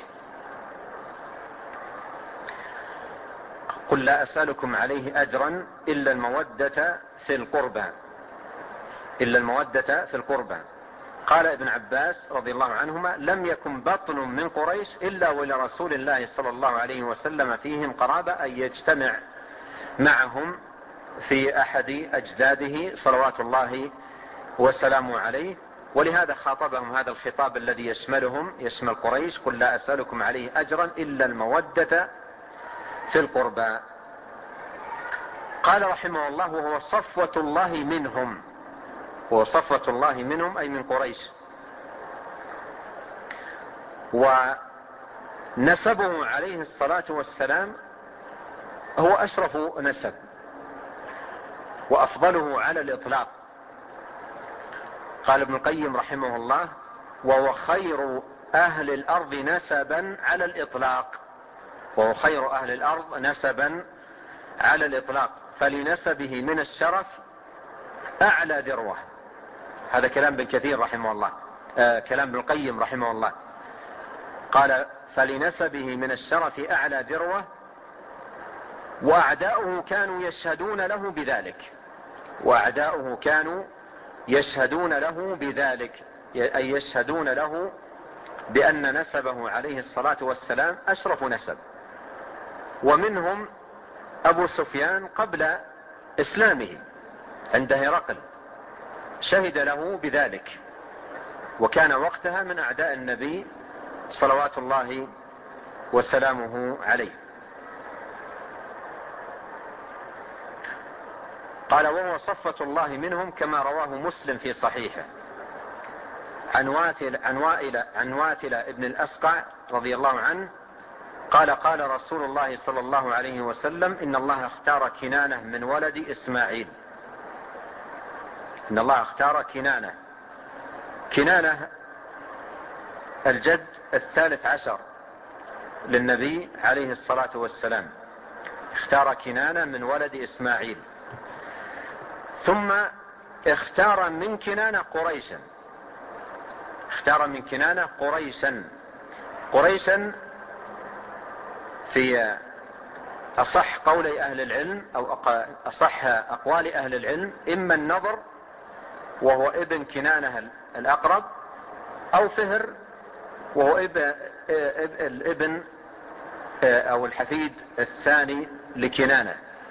قل لا أسألكم عليه أجرا إلا المودة في القربى. قال ابن عباس رضي الله عنهما لم يكن بطن من قريش إلا ولرسول الله صلى الله عليه وسلم فيهم قرابة، أي يجتمع معهم في أحد أجداده صلوات الله وسلامه عليه. ولهذا خاطبهم هذا الخطاب الذي يشمل قريش، قل لا أسألكم عليه أجرا إلا المودة في القربى. قال رحمه الله وهو صفوة الله منهم أي من قريش. ونسبه عليه الصلاة والسلام هو أشرف نسب وأفضله على الإطلاق. قال ابن القيم رحمه الله وهو خير أهل الأرض نسبا على الإطلاق، فلنسبه من الشرف أعلى ذروة. هذا كلام ابن كثير رحمه الله، كلام ابن القيم رحمه الله. قال فلنسبه من الشرف أعلى ذروة، وأعداؤه كانوا يشهدون له بذلك، أي يشهدون له بأن نسبه عليه الصلاة والسلام أشرف نسب. ومنهم أبو سفيان قبل إسلامه عند هرقل، شهد له بذلك، وكان وقتها من أعداء النبي صلوات الله وسلامه عليه. قال: وهو صفة الله منهم، كما رواه مسلم في صحيحه عن واثل ابن الأسقع رضي الله عنه قال: قال رسول الله صلى الله عليه وسلم: إن الله اختار كنانة من ولد إسماعيل. إن الله اختار كنانة الجد 13 للنبي عليه الصلاة والسلام، اختار كنانة من ولد إسماعيل. ثم اختار من كنانة قريشا في أصح قولي أهل العلم أو أصح أقوال أهل العلم، إما النضر وهو ابن كنانة الأقرب، أو فهر وهو الابن أو الحفيد الثاني لكنانة.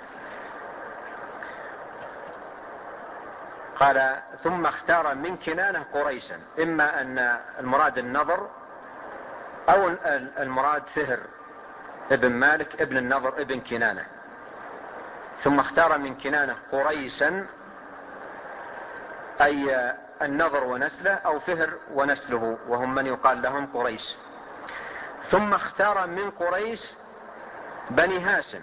قال: ثم اختار من كنانة قريشا، إما أن المراد النضر أو المراد فهر ابن مالك ابن النضر ابن كنانة. ثم اختار من كنانة قريشا، أي النضر ونسله، أو فهر ونسله، وهم من يقال لهم قريش. ثم اختار من قريش بني هاشم،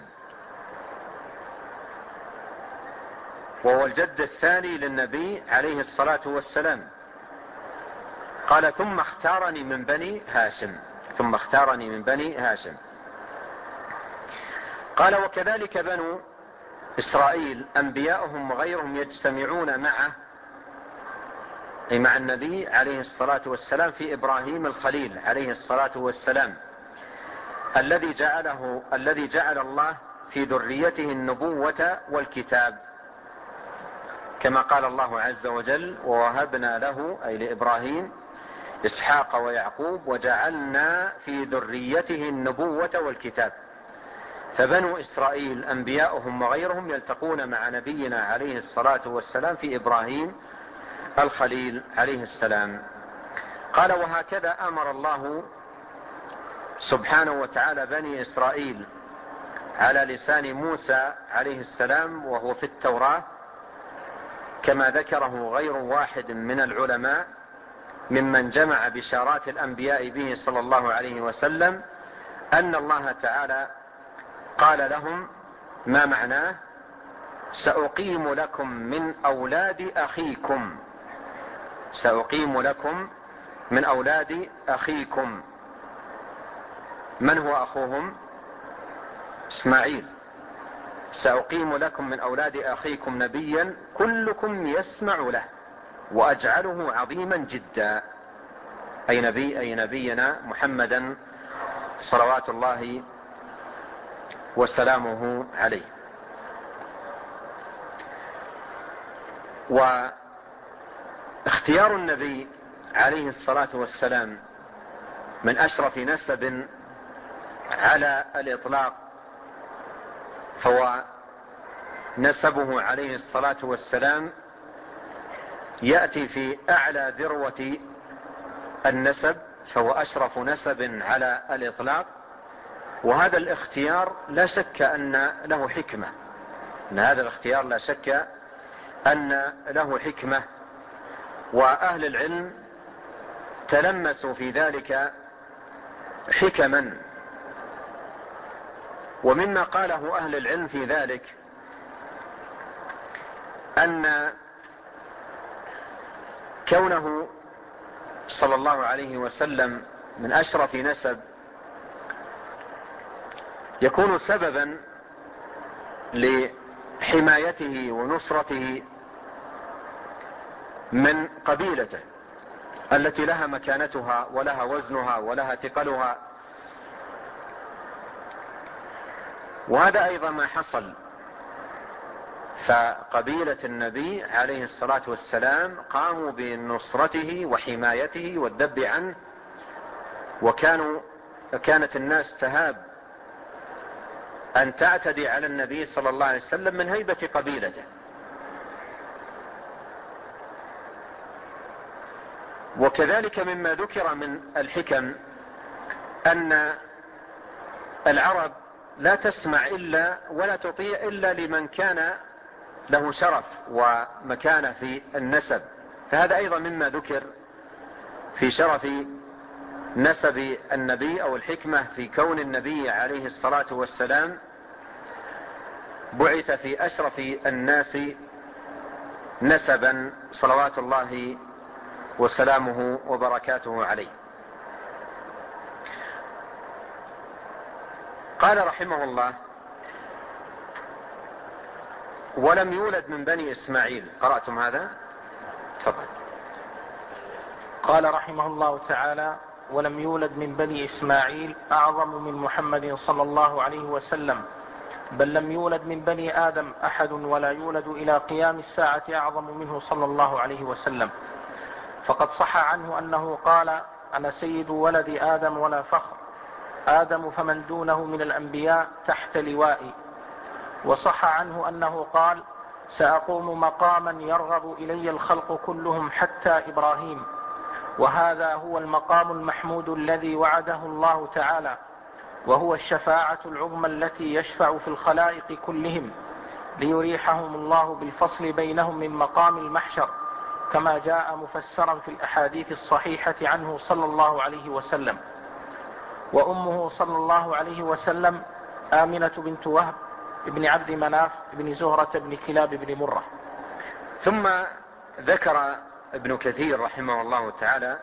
وهو الجد الثاني للنبي عليه الصلاة والسلام. قال: ثم اختارني من بني هاشم. قال: وكذلك بنو إسرائيل أنبياؤهم وغيرهم يجتمعون معه، أي مع النبي عليه الصلاة والسلام، في إبراهيم الخليل عليه الصلاة والسلام، الذي جعل الله في ذريته النبوة والكتاب، كما قال الله عز وجل: ووهبنا له، أي لإبراهيم، إسحاق ويعقوب وجعلنا في ذريته النبوة والكتاب. فبنو إسرائيل أنبياؤهم وغيرهم يلتقون مع نبينا عليه الصلاة والسلام في إبراهيم الخليل عليه السلام. قال: وهكذا أمر الله سبحانه وتعالى بني إسرائيل على لسان موسى عليه السلام، وهو في التوراة، كما ذكره غير واحد من العلماء ممن جمع بشارات الأنبياء به صلى الله عليه وسلم، أن الله تعالى قال لهم ما معناه: سأقيم لكم من أولاد أخيكم. من هو أخوهم؟ إسماعيل. سأقيم لكم من أولاد أخيكم نبيا كلكم يسمع له وأجعله عظيما جدا، أي نبينا محمدا صلوات الله وسلامه عليه. واختيار النبي عليه الصلاة والسلام من أشرف نسب على الإطلاق، فهو نسبه عليه الصلاة والسلام يأتي في أعلى ذروة النسب، فهو أشرف نسب على الإطلاق. وهذا الاختيار لا شك أن له حكمة، وأهل العلم تلمسوا في ذلك حكما. ومما قاله أهل العلم في ذلك أن كونه صلى الله عليه وسلم من أشرف نسب يكون سببا لحمايته ونصرته من قبيلته التي لها مكانتها ولها وزنها ولها ثقلها. وهذا أيضا ما حصل، فقبيلة النبي عليه الصلاة والسلام قاموا بنصرته وحمايته والذب عنه، وكانت الناس تهاب أن تعتدي على النبي صلى الله عليه وسلم من هيبة قبيلته. وكذلك مما ذكر من الحكم أن العرب لا تسمع إلا ولا تطيع إلا لمن كان له شرف ومكانة في النسب، فهذا أيضا مما ذكر في شرف نسب النبي أو الحكمة في كون النبي عليه الصلاة والسلام بعث في أشرف الناس نسبا صلوات الله وسلامه وبركاته عليه. قال رحمه الله: ولم يولد من بني إسماعيل. قرأتم هذا؟ تفضل. قال رحمه الله تعالى: ولم يولد من بني إسماعيل أعظم من محمد صلى الله عليه وسلم، بل لم يولد من بني آدم أحد ولا يولد إلى قيام الساعة أعظم منه صلى الله عليه وسلم. فقد صح عنه أنه قال: أنا سيد ولد آدم ولا فخر، آدم فمن دونه من الأنبياء تحت لوائي. وصح عنه أنه قال: سأقوم مقاما يرغب إلي الخلق كلهم حتى إبراهيم، وهذا هو المقام المحمود الذي وعده الله تعالى، وهو الشفاعة العظمى التي يشفع في الخلائق كلهم ليريحهم الله بالفصل بينهم من مقام المحشر، كما جاء مفسرا في الأحاديث الصحيحة عنه صلى الله عليه وسلم. وأمه صلى الله عليه وسلم آمنة بنت وهب ابن عبد مناف ابن زهرة ابن كلاب ابن مرة. ثم ذكر ابن كثير رحمه الله تعالى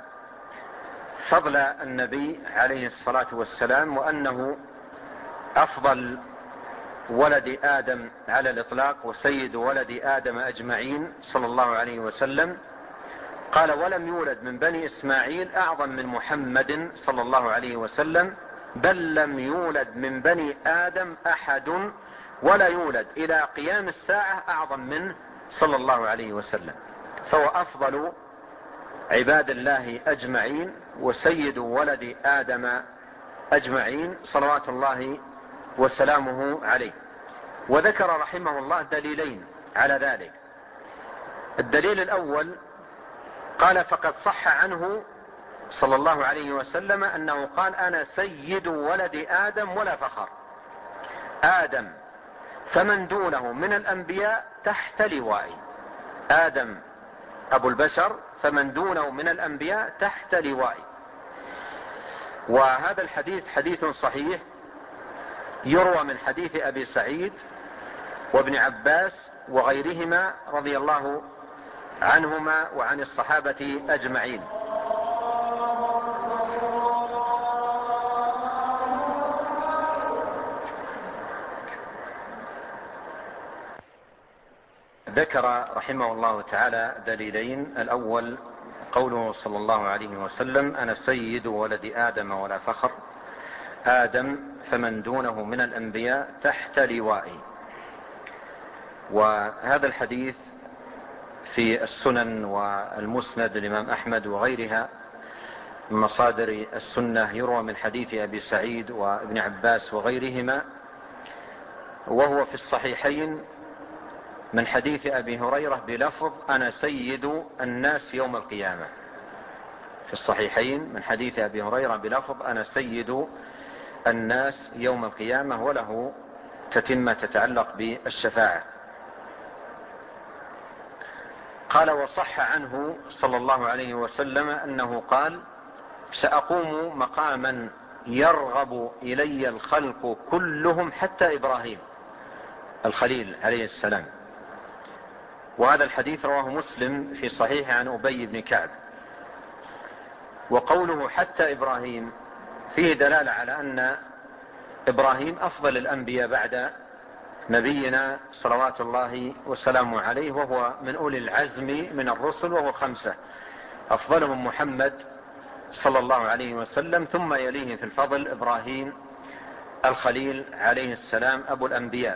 فضل النبي عليه الصلاة والسلام، وأنه أفضل ولد آدم على الإطلاق وسيد ولد آدم أجمعين صلى الله عليه وسلم. قال: ولم يولد من بني إسماعيل أعظم من محمد صلى الله عليه وسلم، بل لم يولد من بني آدم أحد ولا يولد إلى قيام الساعة أعظم منه صلى الله عليه وسلم، فهو أفضل عباد الله أجمعين وسيد ولد آدم أجمعين صلوات الله وسلامه عليه. وذكر رحمه الله دليلين على ذلك. الدليل الأول قال: فقد صح عنه صلى الله عليه وسلم أنه قال: أنا سيد ولد آدم ولا فخر، آدم فمن دونه من الأنبياء تحت لوائي. آدم أبو البشر، فمن دونه من الأنبياء تحت لوائي. وهذا الحديث حديث صحيح يروى من حديث أبي سعيد وابن عباس وغيرهما رضي الله عنهما وعن الصحابة أجمعين. ذكر رحمه الله تعالى دليلين. الأول قوله صلى الله عليه وسلم: أنا سيد ولد آدم ولا فخر، آدم فمن دونه من الأنبياء تحت لوائي. وهذا الحديث في السنن والمسند الإمام أحمد وغيرها من مصادر السنة، يروى من حديث أبي سعيد وابن عباس وغيرهما، وهو في الصحيحين من حديث أبي هريرة بلفظ: أنا سيد الناس يوم القيامة. في الصحيحين من حديث أبي هريرة بلفظ: أنا سيد الناس يوم القيامة، وله تتمة تتعلق بالشفاعة. قال: وصح عنه صلى الله عليه وسلم أنه قال: سأقوم مقاما يرغب إلي الخلق كلهم حتى إبراهيم الخليل عليه السلام. وهذا الحديث رواه مسلم في صحيح عن أبي بن كعب. وقوله حتى إبراهيم فيه دلالة على أن إبراهيم أفضل الأنبياء بعد نبينا صلوات الله وسلامه عليه، وهو من أولي العزم من الرسل، وهو 5، أفضلهم محمد صلى الله عليه وسلم، ثم يليه في الفضل إبراهيم الخليل عليه السلام أبو الأنبياء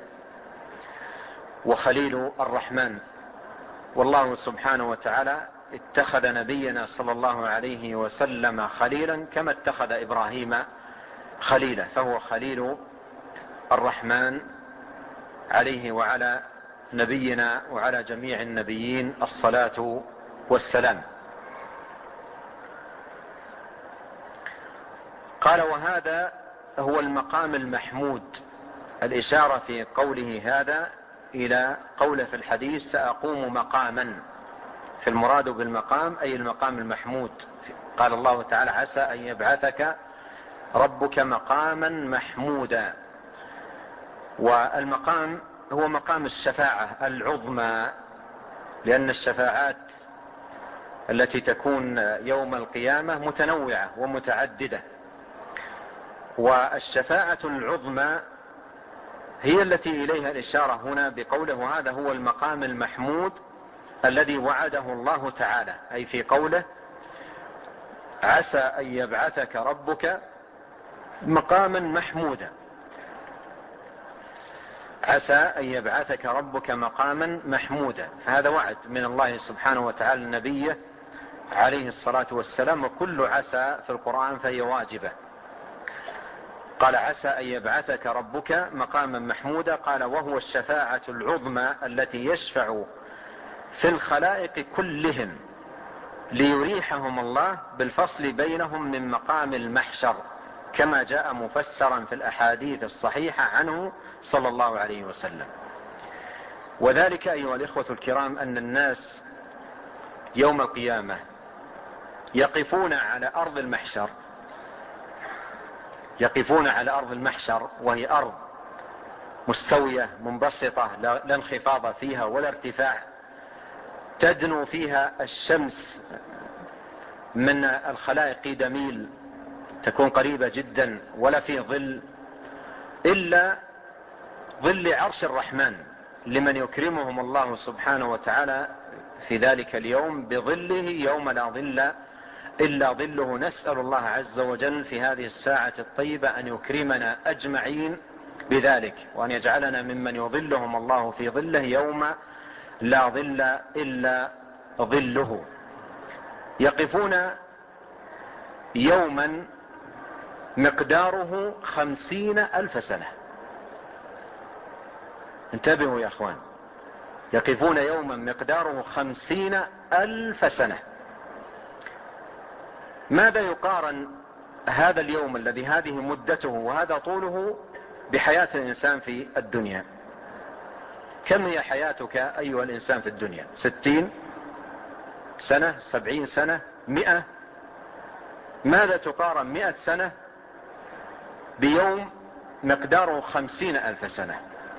وخليل الرحمن. والله سبحانه وتعالى اتخذ نبينا صلى الله عليه وسلم خليلا كما اتخذ إبراهيم خليلا، فهو خليل الرحمن عليه وعلى نبينا وعلى جميع النبيين الصلاة والسلام. قال: وهذا هو المقام المحمود. الإشارة في قوله هذا إلى قوله في الحديث: سأقوم مقاما. في المراد بالمقام أي المقام المحمود. قال الله تعالى: عسى أن يبعثك ربك مقاما محمودا. والمقام هو مقام الشفاعة العظمى، لأن الشفاعات التي تكون يوم القيامة متنوعة ومتعددة، والشفاعة العظمى هي التي إليها الإشارة هنا بقوله: هذا هو المقام المحمود الذي وعده الله تعالى، أي في قوله: عسى أن يبعثك ربك مقاما محمودا. عسى أن يبعثك ربك مقاما محمودا، فهذا وعد من الله سبحانه وتعالى لنبيه عليه الصلاة والسلام. وكل عسى في القرآن فهي واجبة. قال: عسى أن يبعثك ربك مقاما محمودا. قال: وهو الشفاعة العظمى التي يشفع في الخلائق كلهم ليريحهم الله بالفصل بينهم من مقام المحشر، كما جاء مفسرا في الأحاديث الصحيحة عنه صلى الله عليه وسلم. وذلك أيها الإخوة الكرام أن الناس يوم القيامة يقفون على أرض المحشر، يقفون على أرض المحشر، وهي أرض مستوية منبسطة لا انخفاض فيها ولا ارتفاع، تدنو فيها الشمس من الخلائق دميل، تكون قريبة جدا، ولا في ظل إلا ظل عرش الرحمن لمن يكرمهم الله سبحانه وتعالى في ذلك اليوم بظله يوم لا ظل إلا ظله. نسأل الله عز وجل في هذه الساعة الطيبة أن يكرمنا أجمعين بذلك، وأن يجعلنا ممن يظلهم الله في ظله يوم لا ظل إلا ظله. يقفون يوما مقداره 50,000 سنة. انتبهوا يا أخوان، يقفون يوما مقداره 50,000 سنة. ماذا يقارن هذا اليوم الذي هذه مدته وهذا طوله بحياة الإنسان في الدنيا؟ كم هي حياتك أيها الإنسان في الدنيا؟ 60 سنة، 70 سنة، 100؟ ماذا تقارن 100 سنة بيوم مقداره 50,000 سنة؟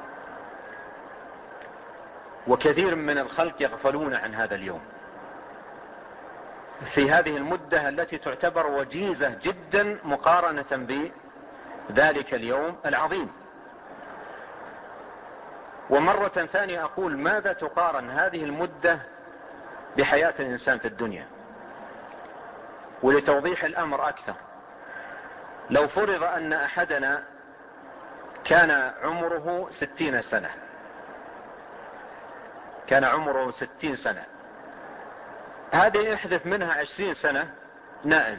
وكثير من الخلق يغفلون عن هذا اليوم في هذه المدة التي تعتبر وجيزة جدا مقارنة بذلك اليوم العظيم. ومرة ثانية أقول: ماذا تقارن هذه المدة بحياة الإنسان في الدنيا؟ ولتوضيح الأمر أكثر، لو فرض أن أحدنا كان عمره 60 سنة، كان عمره 60 سنة، هذه احذف منها 20 سنة نائم.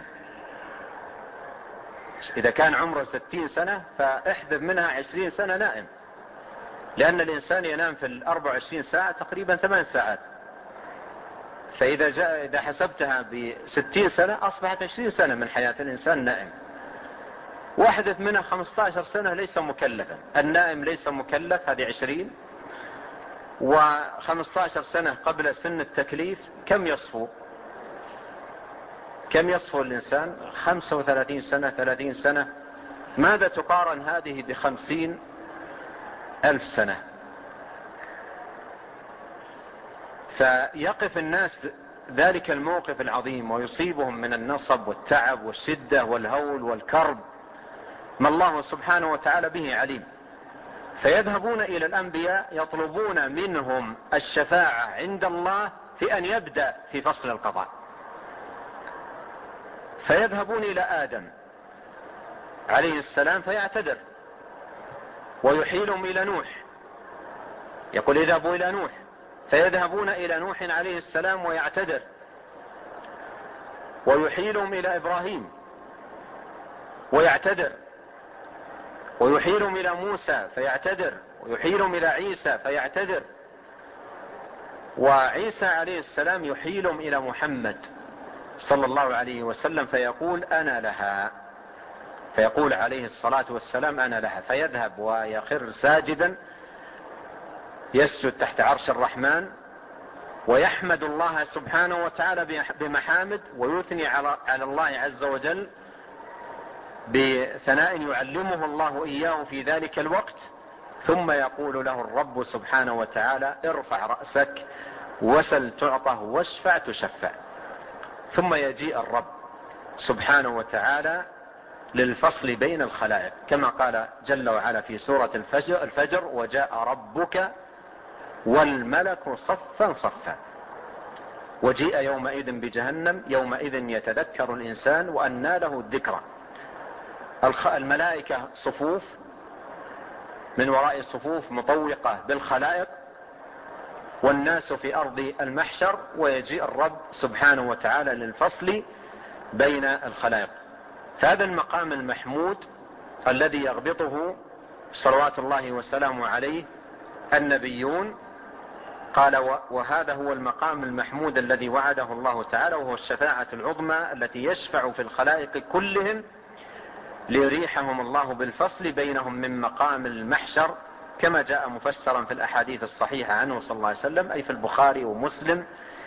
إذا كان عمره 60 سنة فاحذف منها 20 سنة نائم، لأن الإنسان ينام في 24 ساعة تقريبا 8 ساعات. فإذا حسبتها ب60 سنة أصبحت 20 سنة من حياة الإنسان نائم. واحدث منها 15 سنة ليس مكلفا، النائم ليس مكلف، هذه 20. و15 سنة قبل سن التكليف، كم يصفو؟ كم يصفو الإنسان؟ 35 سنة، 30 سنة. ماذا تقارن هذه ب50,000 سنة؟ فيقف الناس ذلك الموقف العظيم ويصيبهم من النصب والتعب والشدة والهول والكرب ما الله سبحانه وتعالى به عليم، فيذهبون إلى الأنبياء يطلبون منهم الشفاعة عند الله في أن يبدأ في فصل القضاء. فيذهبون إلى آدم عليه السلام فيعتذر، ويحيلهم إلى نوح، يقول: اذهبوا إلى نوح. فيذهبون إلى نوح عليه السلام ويعتذر، ويحيلهم إلى إبراهيم ويعتذر، ويحيلهم إلى موسى فيعتذر، ويحيلهم إلى عيسى فيعتذر، وعيسى عليه السلام يحيلهم إلى محمد صلى الله عليه وسلم فيقول أنا لها، فيقول عليه الصلاة والسلام أنا لها، فيذهب ويخر ساجدا يسجد تحت عرش الرحمن ويحمد الله سبحانه وتعالى بمحامد، ويثني على الله عز وجل بثناء يعلمه الله إياه في ذلك الوقت. ثم يقول له الرب سبحانه وتعالى ارفع رأسك وسل تعطه واشفع تشفع. ثم يجيء الرب سبحانه وتعالى للفصل بين الخلائق كما قال جل وعلا في سورة الفجر وجاء ربك والملك صفا صفا. وجيء يومئذ بجهنم يومئذ يتذكر الإنسان وأنى له الذكرى. الملائكة صفوف من وراء صفوف مطوقة بالخلائق، والناس في أرض المحشر، ويجيء الرب سبحانه وتعالى للفصل بين الخلائق. فهذا المقام المحمود الذي يغبطه صلوات الله وسلامه عليه النبيون، قال وهذا هو المقام المحمود الذي وعده الله تعالى، وهو الشفاعة العظمى التي يشفع في الخلائق كلهم ليريحهم الله بالفصل بينهم من مقام المحشر، كما جاء مفسرا في الأحاديث الصحيحة عنه صلى الله عليه وسلم، أي في البخاري ومسلم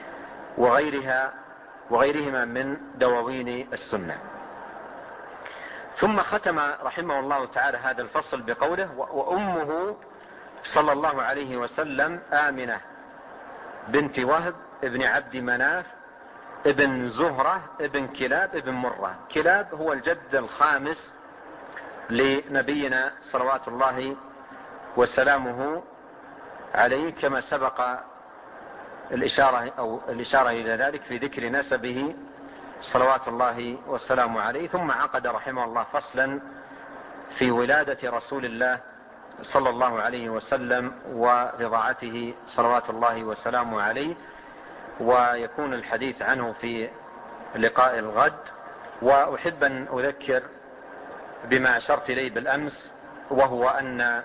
وغيرهما من دواوين السنة. ثم ختم رحمه الله تعالى هذا الفصل بقوله وأمه صلى الله عليه وسلم آمنة بنت وهب ابن عبد مناف ابن زهرة ابن كلاب ابن مرة. كلاب هو الجد الخامس لنبينا صلوات الله وسلامه عليه، كما سبق الإشارة إلى ذلك في ذكر نسبه صلوات الله وسلامه عليه. ثم عقد رحمه الله فصلا في ولادة رسول الله صلى الله عليه وسلم ورضاعته صلوات الله وسلامه عليه، ويكون الحديث عنه في لقاء الغد. وأحب أن أذكر بما أشرت إليه بالأمس، وهو أن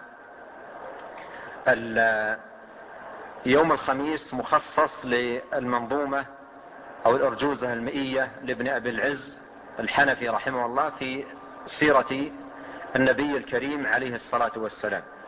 يوم الخميس مخصص للمنظومة أو الأرجوزة المئية لابن أبي العز الحنفي رحمه الله في سيرة النبي الكريم عليه الصلاة والسلام.